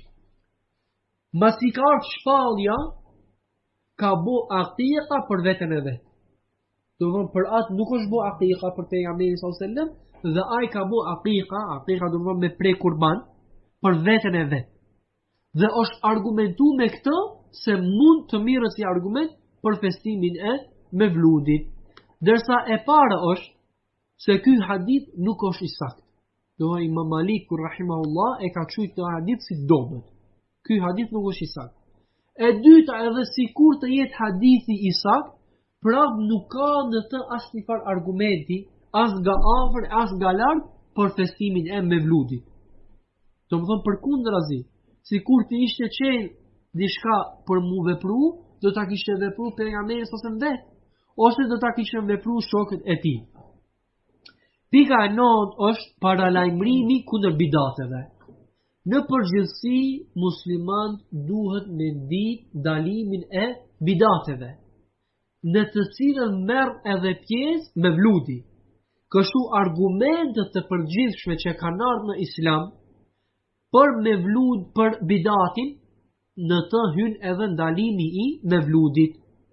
masi ka ardhur shpallja ka bo aqiqa për veten e vet. Do të thonë për atë nuk është bo aqiqa për pejgamberin sallallahu alaihi wasallam dhe ai ka bo aqiqa do të thonë me prej kurban për veten e vet. Dhe është argumentu me këtë se mund të mirët si argument për festimin e mevludit. Dërsa e para është se ky hadith nuk është i saktë. Do Imam Maliku rahimahullah e ka thujt këtë hadith si dobët. Ky hadith nuk është i saktë. E dyta, edhe sikur të jetë hadithi i saktë, prap nuk ka në të asnjë far argumenti, as nga afër, as nga larg për festimin e mevludit. Do të thonë përkundrazi, sikur të ishte qenë diçka për mu vepru, do ta kishte vepruar pejgamberi ose vet, ose do ta kishin vepruar shokët e tij. Pika e 9 është paralajmërimi kundër bidateve. Në përgjithësi, muslimanët duhet me ditë dalimin e bidateve, në të cilën merr edhe pjesë mevludi. Kështu argumentet të përgjithshme që kanë ardhur në Islam për mevlud, për bidatin, në të hyn edhe ndalimi i mevludit.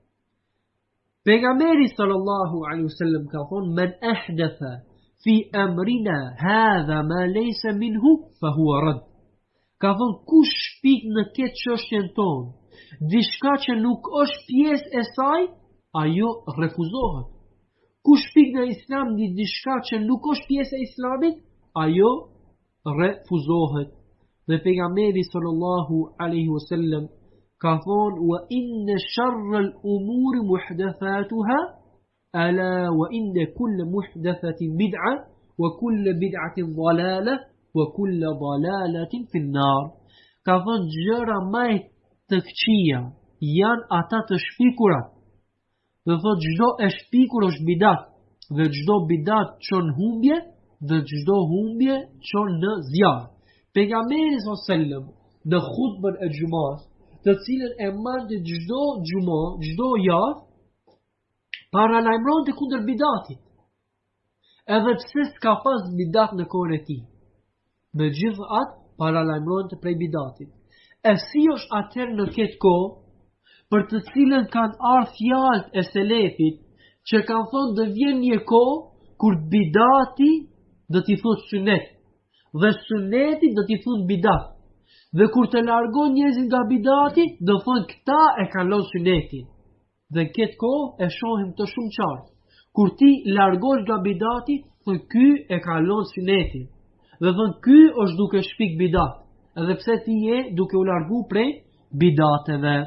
Pejgamberi sallallahu alaihi wasallam ka thonë: "Men ahdatha fi amrina hadha ma laysa minhu fa huwa rad." Ka thonë kush shpik në këtë çështjen tonë diçka që nuk është pjesë e saj, ajo refuzohet. Kush shpik në Islam diçka që nuk është pjesë e Islamit, ajo refuzohet. Dhe pejgamberi sallallahu alaihi wasallam ka thonë: "Wa inna sharra al-umuri muhdathatuha, ala wa inna kull muhdathatin bid'a, wa kull bid'atin dalalah, wa kull dalalatin fi an-nar." ka thënë gjëra më të këqija janë ata të shpikurat. Dhe thot çdo e shpikur është bidat, dhe çdo bidat çon humbje, dhe çdo humbje çon në zjarr. Pejgamberi sallallahu në hutbën e xhumas, të cilën e marrte çdo xhumë, çdo javë, paralajmëronte kundër bidatit. Edhe pse s'ka pas bidat në kohën e tij, megjithatë paralajmëronte prej bidatit. E si është atëherë në këtë kohë për të cilën kanë ardhur fjalët e selefit që kanë thonë dhe vjen një kohë kur bidati do t'i thotë sunet dhe suneti do t'i thonë bidat. Dhe kur të largon njerëzit nga bidati, do thonë këta e kanë lënë sunetin. Dhe në këtë kohë e shohim të shumë qartë. Kur ti largosh nga bidati, thonë ky e ka lënë sunetin. Dhe thonë ky është duke shpik bidat. Edhe pse ti je duke u largu prej bidateve.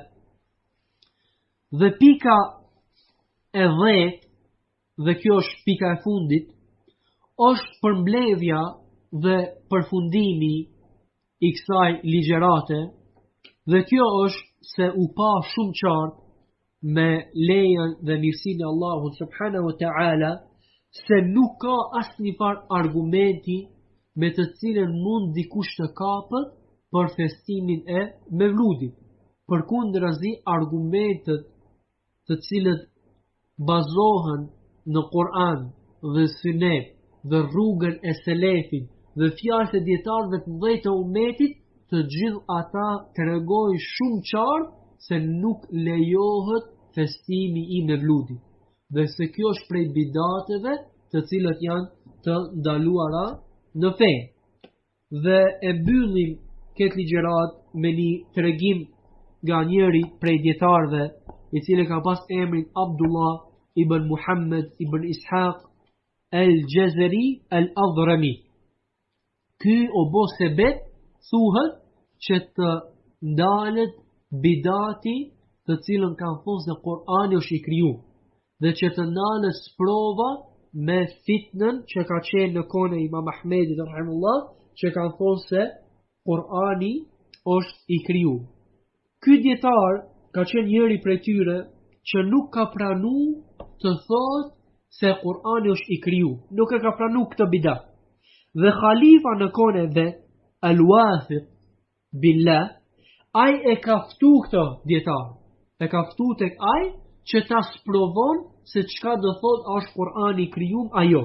Dhe pika e 10, dhe kjo është pika e fundit, është përmbledhja dhe përfundimi i kësaj ligjërate, dhe kjo është se u pa shumë qartë me lejen dhe mirësinë e Allahut subhanahu wa taala se nuk ka asnjë farë argumenti me të cilën mund dikush të kapet për festimin e Mevludit. Përkundrazi argumentet të cilët bazohen në Kur'an dhe Sunet dhe rrugën e selefit dhe fjalët e dietarëve të mëdhenj të ummetit, të gjithë ata tregojnë shumë qartë se nuk lejohet festimi i Mevludit. Dhe se kjo është prej bidateve të cilët janë të ndaluara në fe. Dhe e mbyllim këtë ligjërat me një tregim nga njëri prej dietarëve, i cili ka pas emrin Abdullah ibn Muhammad ibn Ishaq al-Jazari al-Adhrami. Ky o bo sebet thuhet që të ndalet bidati të cilën kanë thonë se Kur'ani është i kriju, dhe që të ndalet sprova me fitnën që ka qenë në kohën e Imam Ahmedit rahimahullah, që kanë thonë se Kur'ani është i kriju. Ky dietar ka qenë njëri prej tyre që nuk ka pranu të thotë se Kur'ani është i kriju. Nuk e ka pranu këtë bidat. Dhe khalifa në kohën e vet, Al-Wathiq billah, ai e ka ftu këtë dietar. E ka ftu tek ai që ta sprovon se çka do thotë është Kur'ani i krijuar ajo.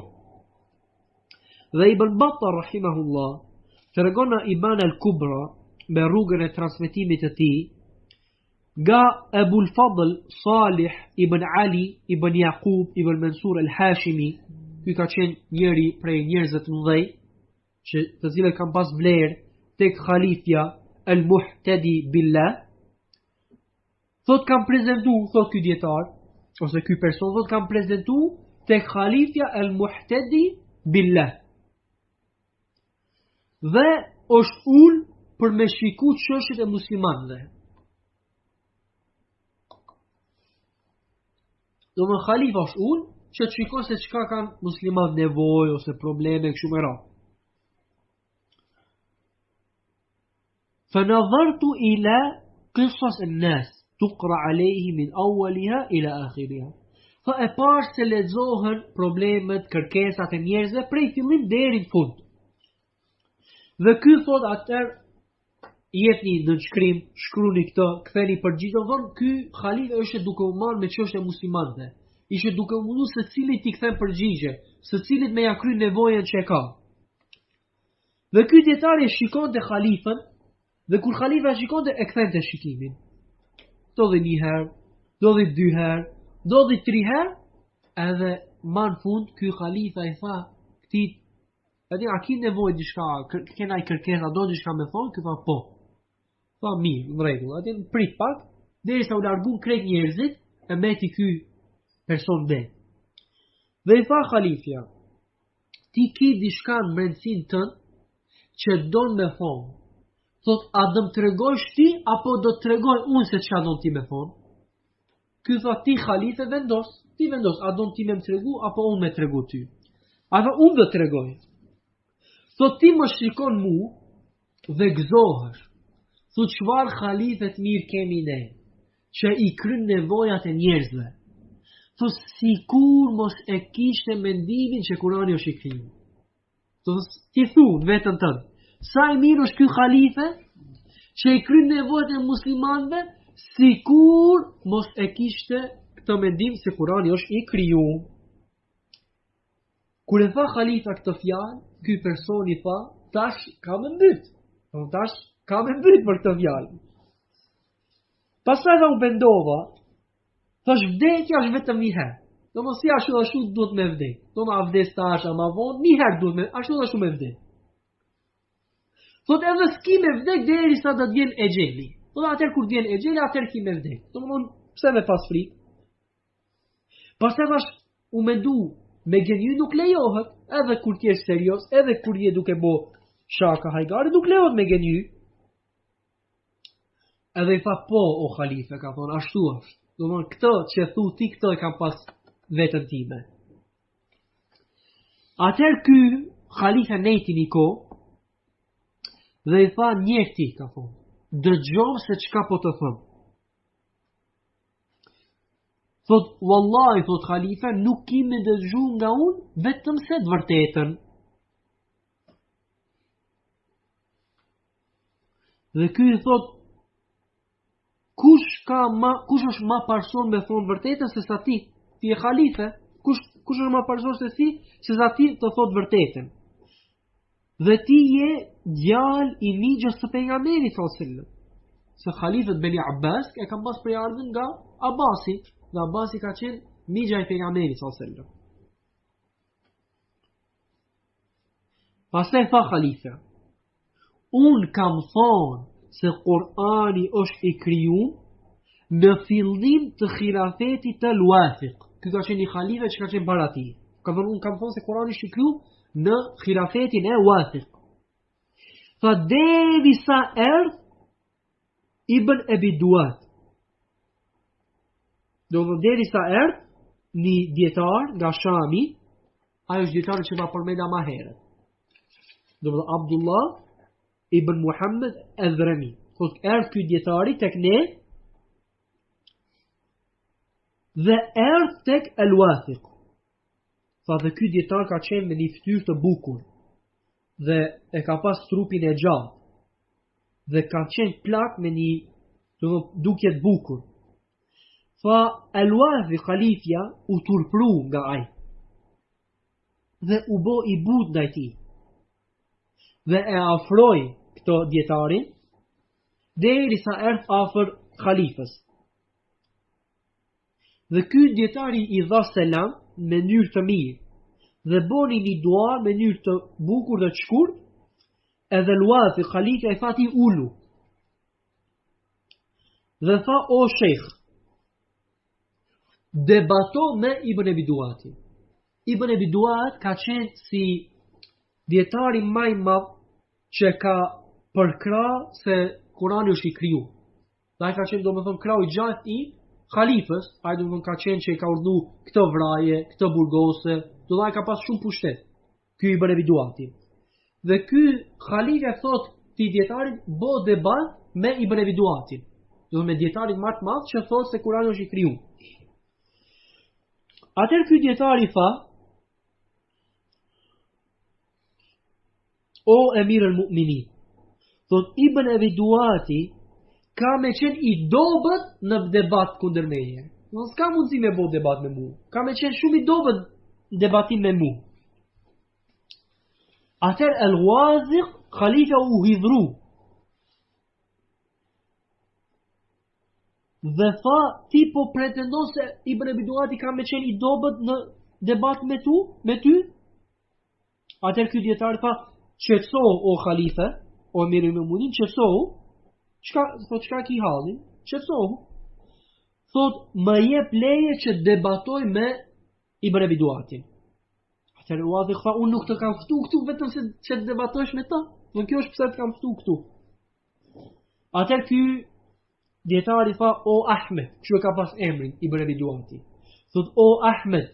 Dhe Ibn Battah rahimahullah tregon në Iban al-Kubra me rrugën e transmetimit të tij nga Ebul Fadl Salih ibn Ali ibn Yaqub ibn Mansur al-Hashimi. Ky ka qenë njëri prej njerëzve të mëdhej që të cilët kanë pas vlerë tek Khalifja al-Muhtadi billah. Thot kam prezentu, thot ky dietar ose ky person, thot kam prezentu tek Khalifja al-Muhtadi billah. Dhe është ul për me shiku çështjet e muslimanëve. Do më khalifa është ul që të shikon se çka kanë musliman nevojë ose probleme kështu me radhë. فنظرت إلى قصص الناس تقرأ عليه من أولها إلى آخرها. Fa e parë se lexohen problemet, kërkesat e njerëzve prej fillim deri në fund. Dhe ky thot atëherë jepni në shkrim, shkruani këtë, ktheni përgjigje, thonë ky khalifa është duke u marrë me çështje muslimanëve. Ishte duke u mundu se cilit t'i kthen përgjigje, se cilit me ja kry nevojën që e ka. Dhe ky dietar e shikonte khalifën, dhe kur khalifa e shikonte e kthente shikimin. Dodhi një herë, dodhi dy herë, dodhi tri herë, edhe më në fund ky khalifa i tha këtij, "Edi a ki nevojë diçka, kena i kërkesa, do diçka me thonë?" Ky tha po. Tha mirë, në rregull, atë prit pak, derisa u largun krejt njerëzit e meti ky person vet. Dhe i tha khalifja, "Ti ki diçka në brendsinë tënd që don me thonë. Thot, a do më tregojsh ti apo do të tregoj unë se çka don ti me thonë?" Ky tha, "Ti khalife vendos, ti vendos, a don ti me më tregu apo unë me tregu ty?" A tha, "Unë do të tregoj." Thot, "Ti më shikon mu dhe gëzohesh." Thot çfarë halifet mirë kemi ne, që i kryn nevojat e njerëzve. Thot sikur mos e kishte mendimin që Kurani është i kriju. Thot ti thu vetën tënd, sa i mirë është ky halife që i kryn nevojat e muslimanëve, sikur mos e kishte këtë mendim se Kurani është i kriju. Kur e tha halifa këtë fjalë, ky person i tha, tash ka më mbyt. Tash ka më mbyt për këtë fjalë. Pastaj u bendova, thash vdekja është vetëm një herë. Domos si ashtu duhet me vdek. Do ma vdes tash ama vonë, një herë duhet me, ashtu me vdek. Thot edhe s'ki me vdek derisa do të vjen exheli. Thot atëherë kur vjen exheli, atëherë ki me vdek. Domthon pse me pas frikë? Pastaj thash u mendu, me gjenjy nuk lejohet, edhe kur ti je serioz, edhe kur je duke bo shaka hajgari, nuk lejohet me gjenjy. Edhe i tha po, o halife, ka thonë, ashtu është. Domthon këtë që thu ti, këtë e kam pas vetën time. Atëherë ky halife nejti një kohë dhe i tha njëti, ka thonë, dëgjom se çka po të thëm. Thot, wallahi, thot halife, nuk ki me dëgju nga unë vetëm se të vërtetën. Dhe ky i thot, kush është ma parson me thonë vërtetën se sa ti? Ti e halife, kush është ma parson se sa ti të thot vërtetën? Dhe ti je djalë i nixhës së pejgamberit sallallahu alajhi wasallam. Se halifet Beni Abbas e kanë pas përjardhën nga Abasi, dhe Abasi ka qenë nixha i pejgamberit sallallahu alajhi wasallam. Pastaj tha halife, unë kam thonë se Kurani është i krijuar në fillim të khilafetit të Al-Wathiq. Ky ka qenë një halife që ka qenë para tij. Unë kam thonë se Kurani është i krijuar në khilafetin e Wathiq. Tha derisa erdh Ibn Abi Duat. Do të derisa erdh një dietar nga Shami, ai është dietari që ma përmenda më herët. Do të Abdullah Ibn Muhammad al-Dhrami. Thot erdh ky dietari tek ne dhe erdh tek Al-Wathiq. Tha dhe ky dietar ka qenë me një fytyrë të bukur dhe e ka pas trupin e gjatë dhe ka qenë plak me një dukje të bukur. Tha Al-Wathiq khalifja u turpru nga ai dhe u bo i but ndaj tij dhe e afroi këto dietarin derisa erdh afër khalifës. Dhe ky dietari i dha selam në mënyrë të mirë dhe boni një dua në mënyrë të bukur dhe të shkurt, edhe Al-Wathiq khalifja i tha ti ulu. Dhe tha o shejkh, debato me Ibn Abi Duatin. Ibn Abi Duat ka qenë si dietari më i madh që ka përkra se Kurani është i kriju. Dhe ai ka qenë domethënë krau i gjatë i khalifës, ai domethënë ka qenë që i ka urdhëruar këtë vraje, këtë burgose, do ai ka pas shumë pushtet. Ky Ibn Abi Duati. Dhe ky khalife thot ti dietarin bo debat me Ibn Abi Duatin. Do me dietarin më të madh që thot se Kurani është i krijuar. Atëherë ky dietari tha: O emir al-mu'minin, thot Ibn Abi Duati ka me qenë i dobët në debat kundër meje. Nuk s'ka mundësi me bo debat me mu. Ka me qenë shumë i dobët në debatim me mu. Atëherë Al-Wathiq khalifa u hidhru dhe tha ti po pretendon se Ibn Abi Duati ka me qenë i dobët në debat me ty? Atëherë ky dietar tha qetësohu o khalife, o emir al-mu'minin, qetësohu. Çka ki hallin? Qetësohu. Thot më jep leje që debatoj me Ibn Abi Duatin. Atëherë Al-Wathiq tha unë nuk të kam ftu këtu vetëm se që të debatojsh me ta. Nuk kjo është pse të kam ftu këtu. Atëherë ky dietari tha o Ahmed, që ka pas emrin Ibn Abi Duati. Thot o Ahmed,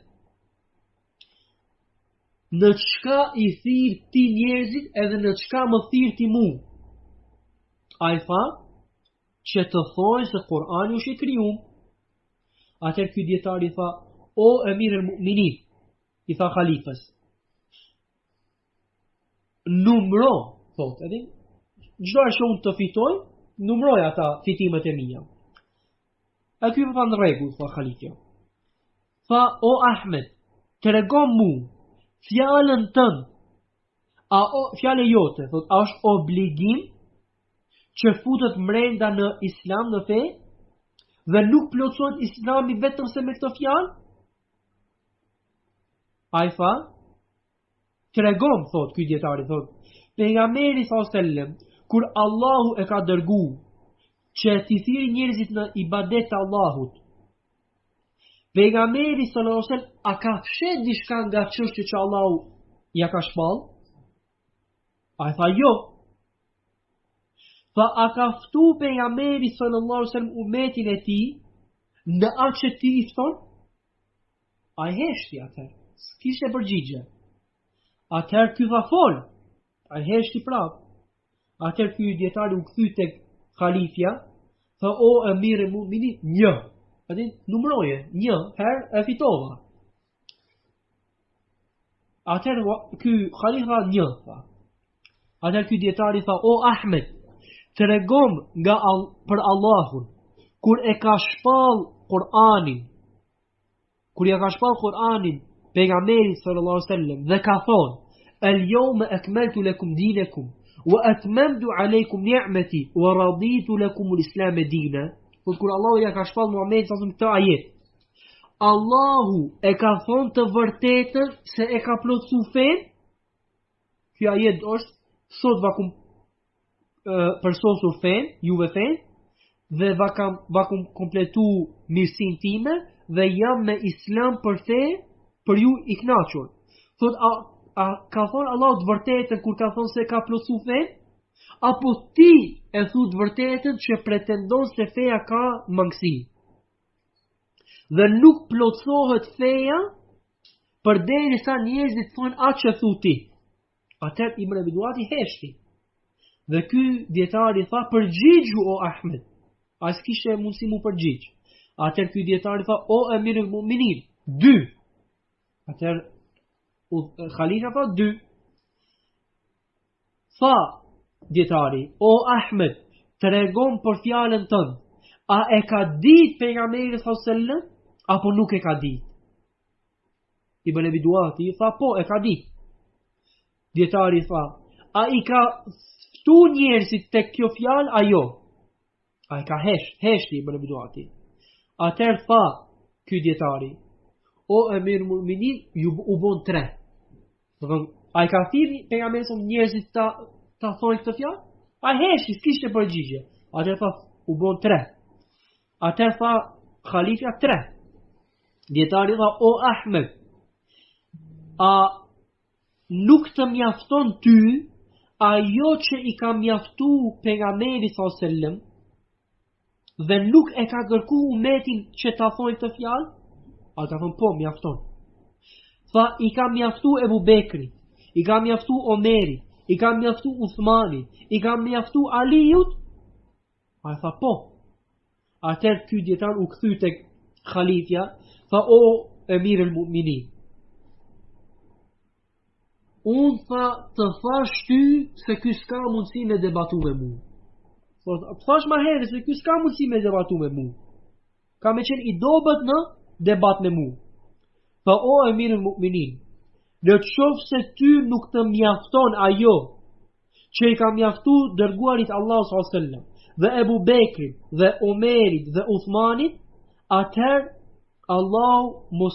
në çka i thirr ti njerëzit edhe në çka më thirr ti mu? Ai tha, që të thojnë se Kur'ani është i krijuar. Atëherë ky dietar i tha: "O emir el mu'minin", i tha halifës, "Numro", thotë, edhe çdo që unë të fitoj, numroj ata fitimet e mia. A ky më tha në rregull, tha halifja. Tha: "O Ahmed, tregon mu fjalën tënd. Fjala jote, thot, a është obligim që futet brenda në Islam, në fe, dhe nuk plotësohet Islami vetëm se me këtë fjalë?" Ai tha: "Tregom", thot ky dietari, thot, pejgamberi sallallahu alajhi wasallam, kur Allahu e ka dërgu që t'i thirrë njerëzit në ibadet të Allahut, pejgamberi sallallahu alajhi wasallam a ka fshet diçka nga çështja që Allahu ja ka shpall? Ai tha: "Jo." Tha: "A ka ftu pejgamberi sallallahu alajhi wasallam umetin e tij në atë që ti i thon?" Ai heshti atë, s'kishte përgjigje. Atëherë ky tha: "Fol." Ai heshti prap. Atëherë ky dietari u kthy tek halifja, tha: "O emir e mu'minin, një." Atë numroje, një herë e fitova. Atëherë ky halifa një tha. Atëherë ky dietari tha: "O Ahmed, tregom nga për Allahun, kur e ka shpall Kur'anin, kur ja ka shpall Kur'anin pejgamberit sallallahu alaihi wasallam dhe ka thonë: "El-yawma akmaltu lakum dinakum wa atmamtu alaykum ni'mati wa raditu lakum al-islam dinan." Po kur Allahu ja ka shpall Muhamedit sallallahu alaihi wasallam këtë ajet, Allahu e ka thonë të vërtetën se e ka plotsu fen. Ky ajet është: "Sot vakum përsosur fen, juve fen, dhe vakum kompletu mirësinë time dhe jam me Islam për fe, për ju i kënaqur." Thot, a ka thonë Allahu të vërtetën kur ka thonë se ka plotsu fen? Apo ti e thu të vërtetën që pretendon se feja ka mangësi? Dhe nuk plotsohet feja përderisa njerëzit thonë atë që thu ti. Atëherë Ibn Abi Duati heshti. Dhe ky dietari tha: "Përgjigju o Ahmed." Ai s'kishte mundësi mu përgjigj. Atëherë ky dietari tha: "O emir el mu'minin, 2." Atëherë khalifa tha 2. Tha dietari: "O Ahmed, tregon për fjalën tënd. A e ka ditë pejgamberi sallallahu alajhi wasallam apo nuk e ka ditë?" Ibn Abi Duati tha: "Po, e ka ditë." Dietari tha: "A i ka ftu njerëzit tek kjo fjalë a jo?" Ai ka heshti Ibn Abi Duati. Atëherë tha ky dietari: "O emir mu'minin, ju u bon 3." Ai ka thirrë pejgamberin sallallahu njerëzit ta thonë këtë fjalë? Ai heshti, s'kishte përgjigje. Atëherë tha: "U bon 3." Atëherë tha halifja: 3. Dietari tha: "O Ahmed, a nuk të mjafton ty ajo që i ka mjaftu pejgamberi sallallahu alajhi wasallam dhe nuk e ka kërku umetin që ta thonë këtë fjalë?" A ka thonë: "Po, mjafton." Tha: "I ka mjaftu Ebu Bekri, i ka mjaftu Omeri, i ka mjaftu Uthmani, i ka mjaftu Aliut?" A tha: "Po." Atëherë ky dietar u kthy tek halifja, tha: "O emir el mu'minin, unë tha të thash ty se ky s'ka mundësi me debatu me mu. Thash ma herë se ky s'ka mundësi me debatu me mu. Ka me qenë i dobët në debat me mu." Tha: "O emir el mu'minin, në qoftë se ty nuk të mjafton ajo që i ka mjaftu dërguarit Allahu sallallahu alaihi wasallam dhe Ebu Bekrit dhe Omerit dhe Uthmanit, atëherë Allahu mos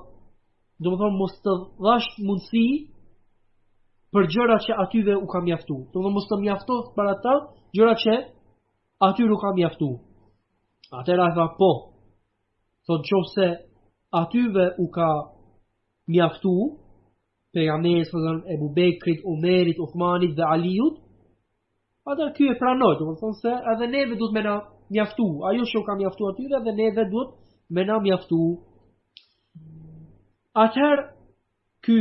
të dhash mundësi për gjërat që atyve u ka mjaftu. Do mos të mjaftosh për ata gjërat që atyre u ka mjaftu." Atëherë ai tha: "Po." Thotë: "Nëse atyve u ka mjaftu pejgamberi sallallahu alajhi wasallam, Ebu Bekrit, Omerit, Uthmanit dhe Aliut, atëherë ky e pranoi, do të thonë se edhe neve duhet me na mjaftu. Ajo që u ka mjaftu atyre edhe neve duhet me na mjaftu." Atëherë ky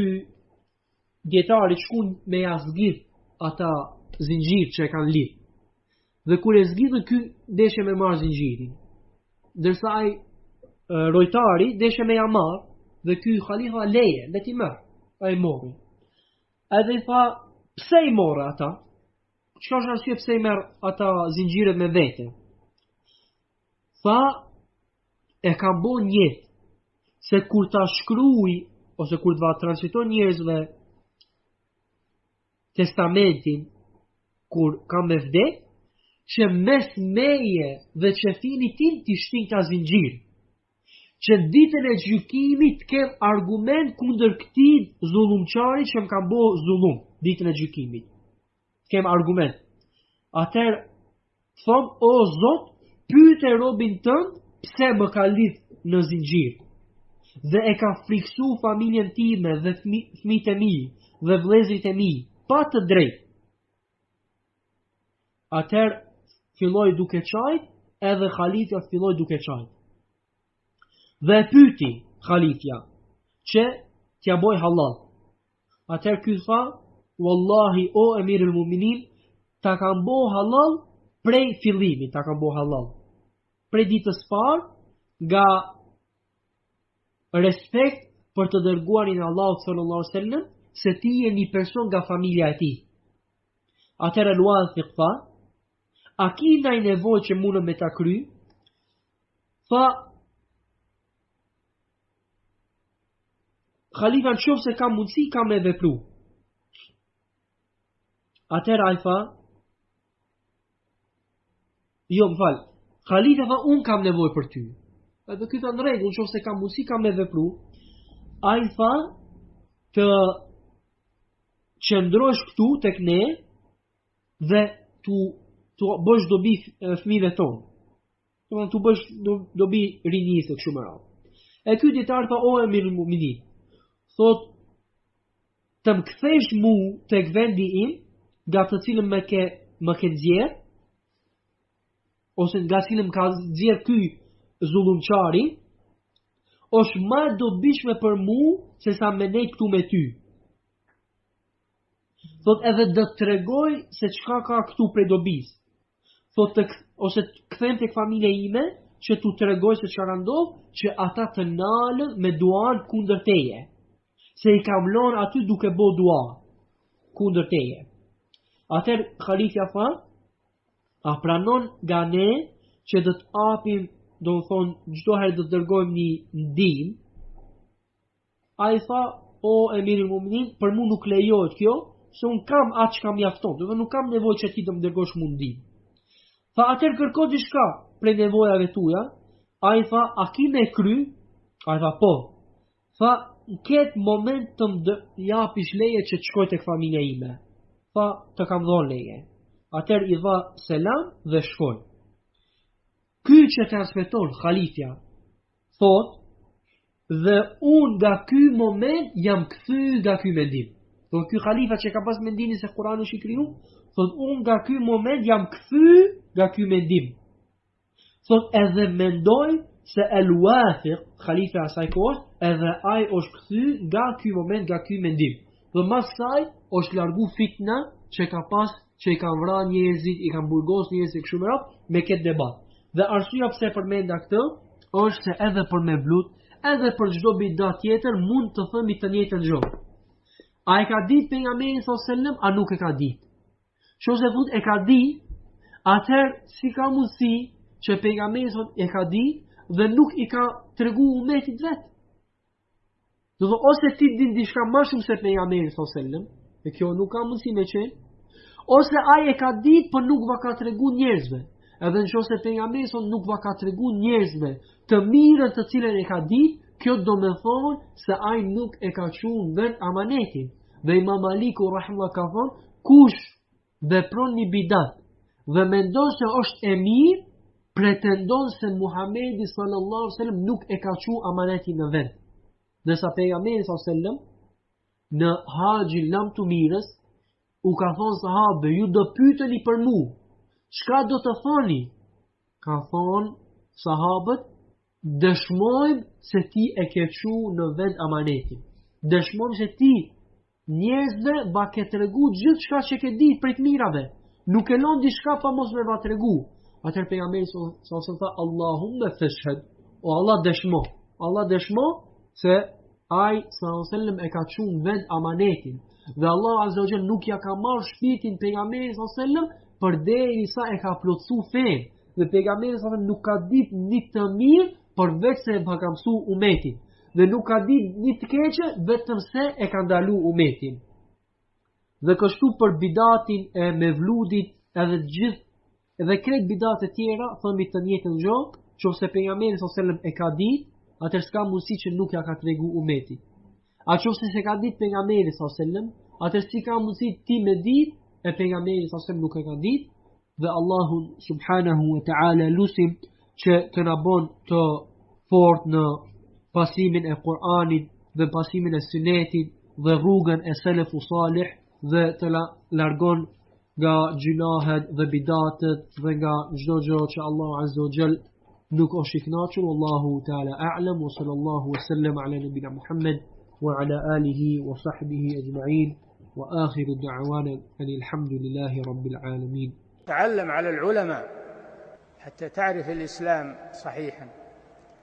dietari shkon me jasgir ata zinxhir që e kanë lidh. Dhe kur e zgjidhën ky deshe me marr zinxhirin. Ndërsa ai rojtari deshe me ja marr dhe ky halifa leje, le ti merr. Ai mori. Edhe i tha, pse i morë ata? Çka është arsye pse i merr ata zinxhiret me vete? Tha, e kam bo njët se kur ta shkruaj ose kur të va transmeton njerëzve testamentin kur kam me vdek, që mes meje dhe qefinit tim t'i shtin ta zinxhir. Që ditën e gjykimit kem argument kundër këtij zullumçari që më ka bo zullum ditën e gjykimit. Kem argument. Atëherë thom, o Zot, pyete robin tënd pse më ka lidh në zinxhir. Dhe e ka friksu familjen time dhe fëmijët e mi dhe vëllezërit e mi pa të drejtë. Atëherë filloi duke qajt, edhe halifja filloi duke qajt. Dhe e pyti halifja që t'ja boj halal. Atëherë ky tha, wallahi o emirul muminin, ta kam bo halal prej fillimit, ta kam bo halal. Prej ditës parë, nga respekt për të dërguarin Allahut sallallahu alaihi wasallam, se ti je një person nga familja e tij. Atëherë Luadh tha, a ki ndaj nevojë që mundëm me ta kry? Tha, Khalifa në qofë se kam mundësi, kam me vepru. Atëherë ai tha, jo më falë, Khalifa tha, unë kam nevojë për ty. Edhe ky tha, në rregull, në qofë se kam mundësi, kam me vepru. Ai tha, të qëndrosh këtu tek ne dhe tu bësh dobi fëmijëve tonë. Domethënë tu bësh dobi rinisë kështu më radh. E ky dietar tha, o emirul muminin, thot, të më kthesh mu tek vendi im, nga të cilën më ke nxjerr, ose nga cilën më ka nxjerr ky zullumçari, është më dobishme për mu se sa me nej këtu me ty. Thot, edhe do të tregoj se çka ka këtu prej dobis. Thot, ose të kthem tek familja ime, që tu tregoj se çka ka ndodhur, që ata të nalën me duan kundër teje. Se i kam lënë aty duke bo dua kundër teje. Atëherë Khalifja tha, a pranon nga ne që do të apim, do të thonë, çdo herë do të dërgojmë një ndihmë? Ai tha, o emirul muminin, për mu nuk lejohet kjo, se un kam atë që kam mjafton, do të nuk kam nevojë që ti të më dërgosh mu ndihmë. Tha, atëherë kërko diçka prej nevojave tuaja. Ai tha, a ki me kry? Ai tha, po. Tha, në këtë moment të më japish leje që të shkoj tek familja ime. Tha, të kam dhënë leje. Atëherë i tha selam dhe shkoj. Ky që transmeton Khalifja thot, dhe unë nga ky moment jam kthy nga ky mendim. Thot, ky Khalifa që ka pas mendimin se Kurani është i kriju, thot, unë nga ky moment jam kthy nga ky mendim. Thot, edhe mendoj se El-Wathiq, Khalifa asaj kohës, edhe ai është kthy nga ky moment, nga ky mendim. Dhe mas saj është largu fitna që ka pas, që i kanë vrarë njerëzit, i kanë burgos njerëzit kështu me radhë me këtë debat. Dhe arsyeja pse përmenda këtë është se edhe për me blut, edhe për çdo bidat tjetër mund të themi të njëjtën gjë. A e ka ditë pejgamberi sallallahu alajhi wasallam, a nuk e ka ditë? Nëse thot e ka ditë, atëherë si ka mundësi që pejgamberi e ka ditë dhe nuk i ka treguar umetit vet? Do të thotë ose ti din diçka më shumë se pejgamberi sallallahu alajhi wasallam, e kjo nuk ka mundësi me qenë, ose ai e ka ditë por nuk va ka treguar njerëzve. Edhe nëse pejgamberi nuk va ka treguar njerëzve të mirën të cilën e ka ditë, kjo do me thonë se ai nuk e ka çuar vend amanetin. Dhe Imam Maliku rahimahullah ka thonë, kush vepron një bidat dhe mendon se është e mirë, pretendon se Muhamedi sallallahu alaihi wasallam nuk e ka çuar amanetin në vend. Ndërsa pejgamberi sallallahu alaihi wasallam në haxhin lam të mirës u ka thonë sahabe, ju do pyeteni për mua, çka do të thoni? Ka thonë sahabët, dëshmojmë se ti e ke çuar në vend amanetin. Dëshmojmë se ti njerëzve ba ke tregu gjithçka që ke ditë prej të mirave. nuk e lën diçka pa mos me va tregu. Atëherë pejgamberi sallallahu alaihi wasallam tha Allahumma fashhad, o Allah dëshmo, Allah dëshmo se ai sallallahu alaihi wasallam e ka çuar vend amanetin dhe Allah azza wa jalla nuk ja ka marrë shpirtin pejgamberit sallallahu alaihi wasallam përderisa e ka plotësuar fen. Dhe pejgamberi sallallahu alaihi wasallam nuk ka ditë një të mirë përveç se e ka mësuar umetin dhe nuk ka ditë një të keqe vetëm se e ka ndaluar umetin. Dhe kështu për bidatin e mevludit edhe të gjithë edhe krejt bidat e tjera thëmi të njëjtën gjë, qofse pejgamberi sallallahu alaihi wasallam e ka ditë, atëherë s'ka mundësi që nuk ja ka tregu umetit. A qofse se ka ditë pejgamberi sallallahu alaihi wasallam, atëherë si ka mundësi ti me ditë e pejgamberi sallallahu alaihi wasallam nuk e ka ditë. Dhe Allahun subhanahu wa ta'ala lusim që të na bon të fort në pasimin e Kur'anit dhe pasimin e Sunetit dhe rrugën e selefu salih dhe të largon nga gjunahet dhe bidatet dhe nga çdo gjë që Allah azza wa jall nuk është i kënaqur. Wallahu ta'ala a'lam wa sallallahu wa sallam ala nabina Muhammad wa ala alihi wa sahbihi ajma'in wa akhiru da'wana alhamdulillahi rabbil alamin. تعلم على العلماء حتى تعرف الإسلام صحيحا.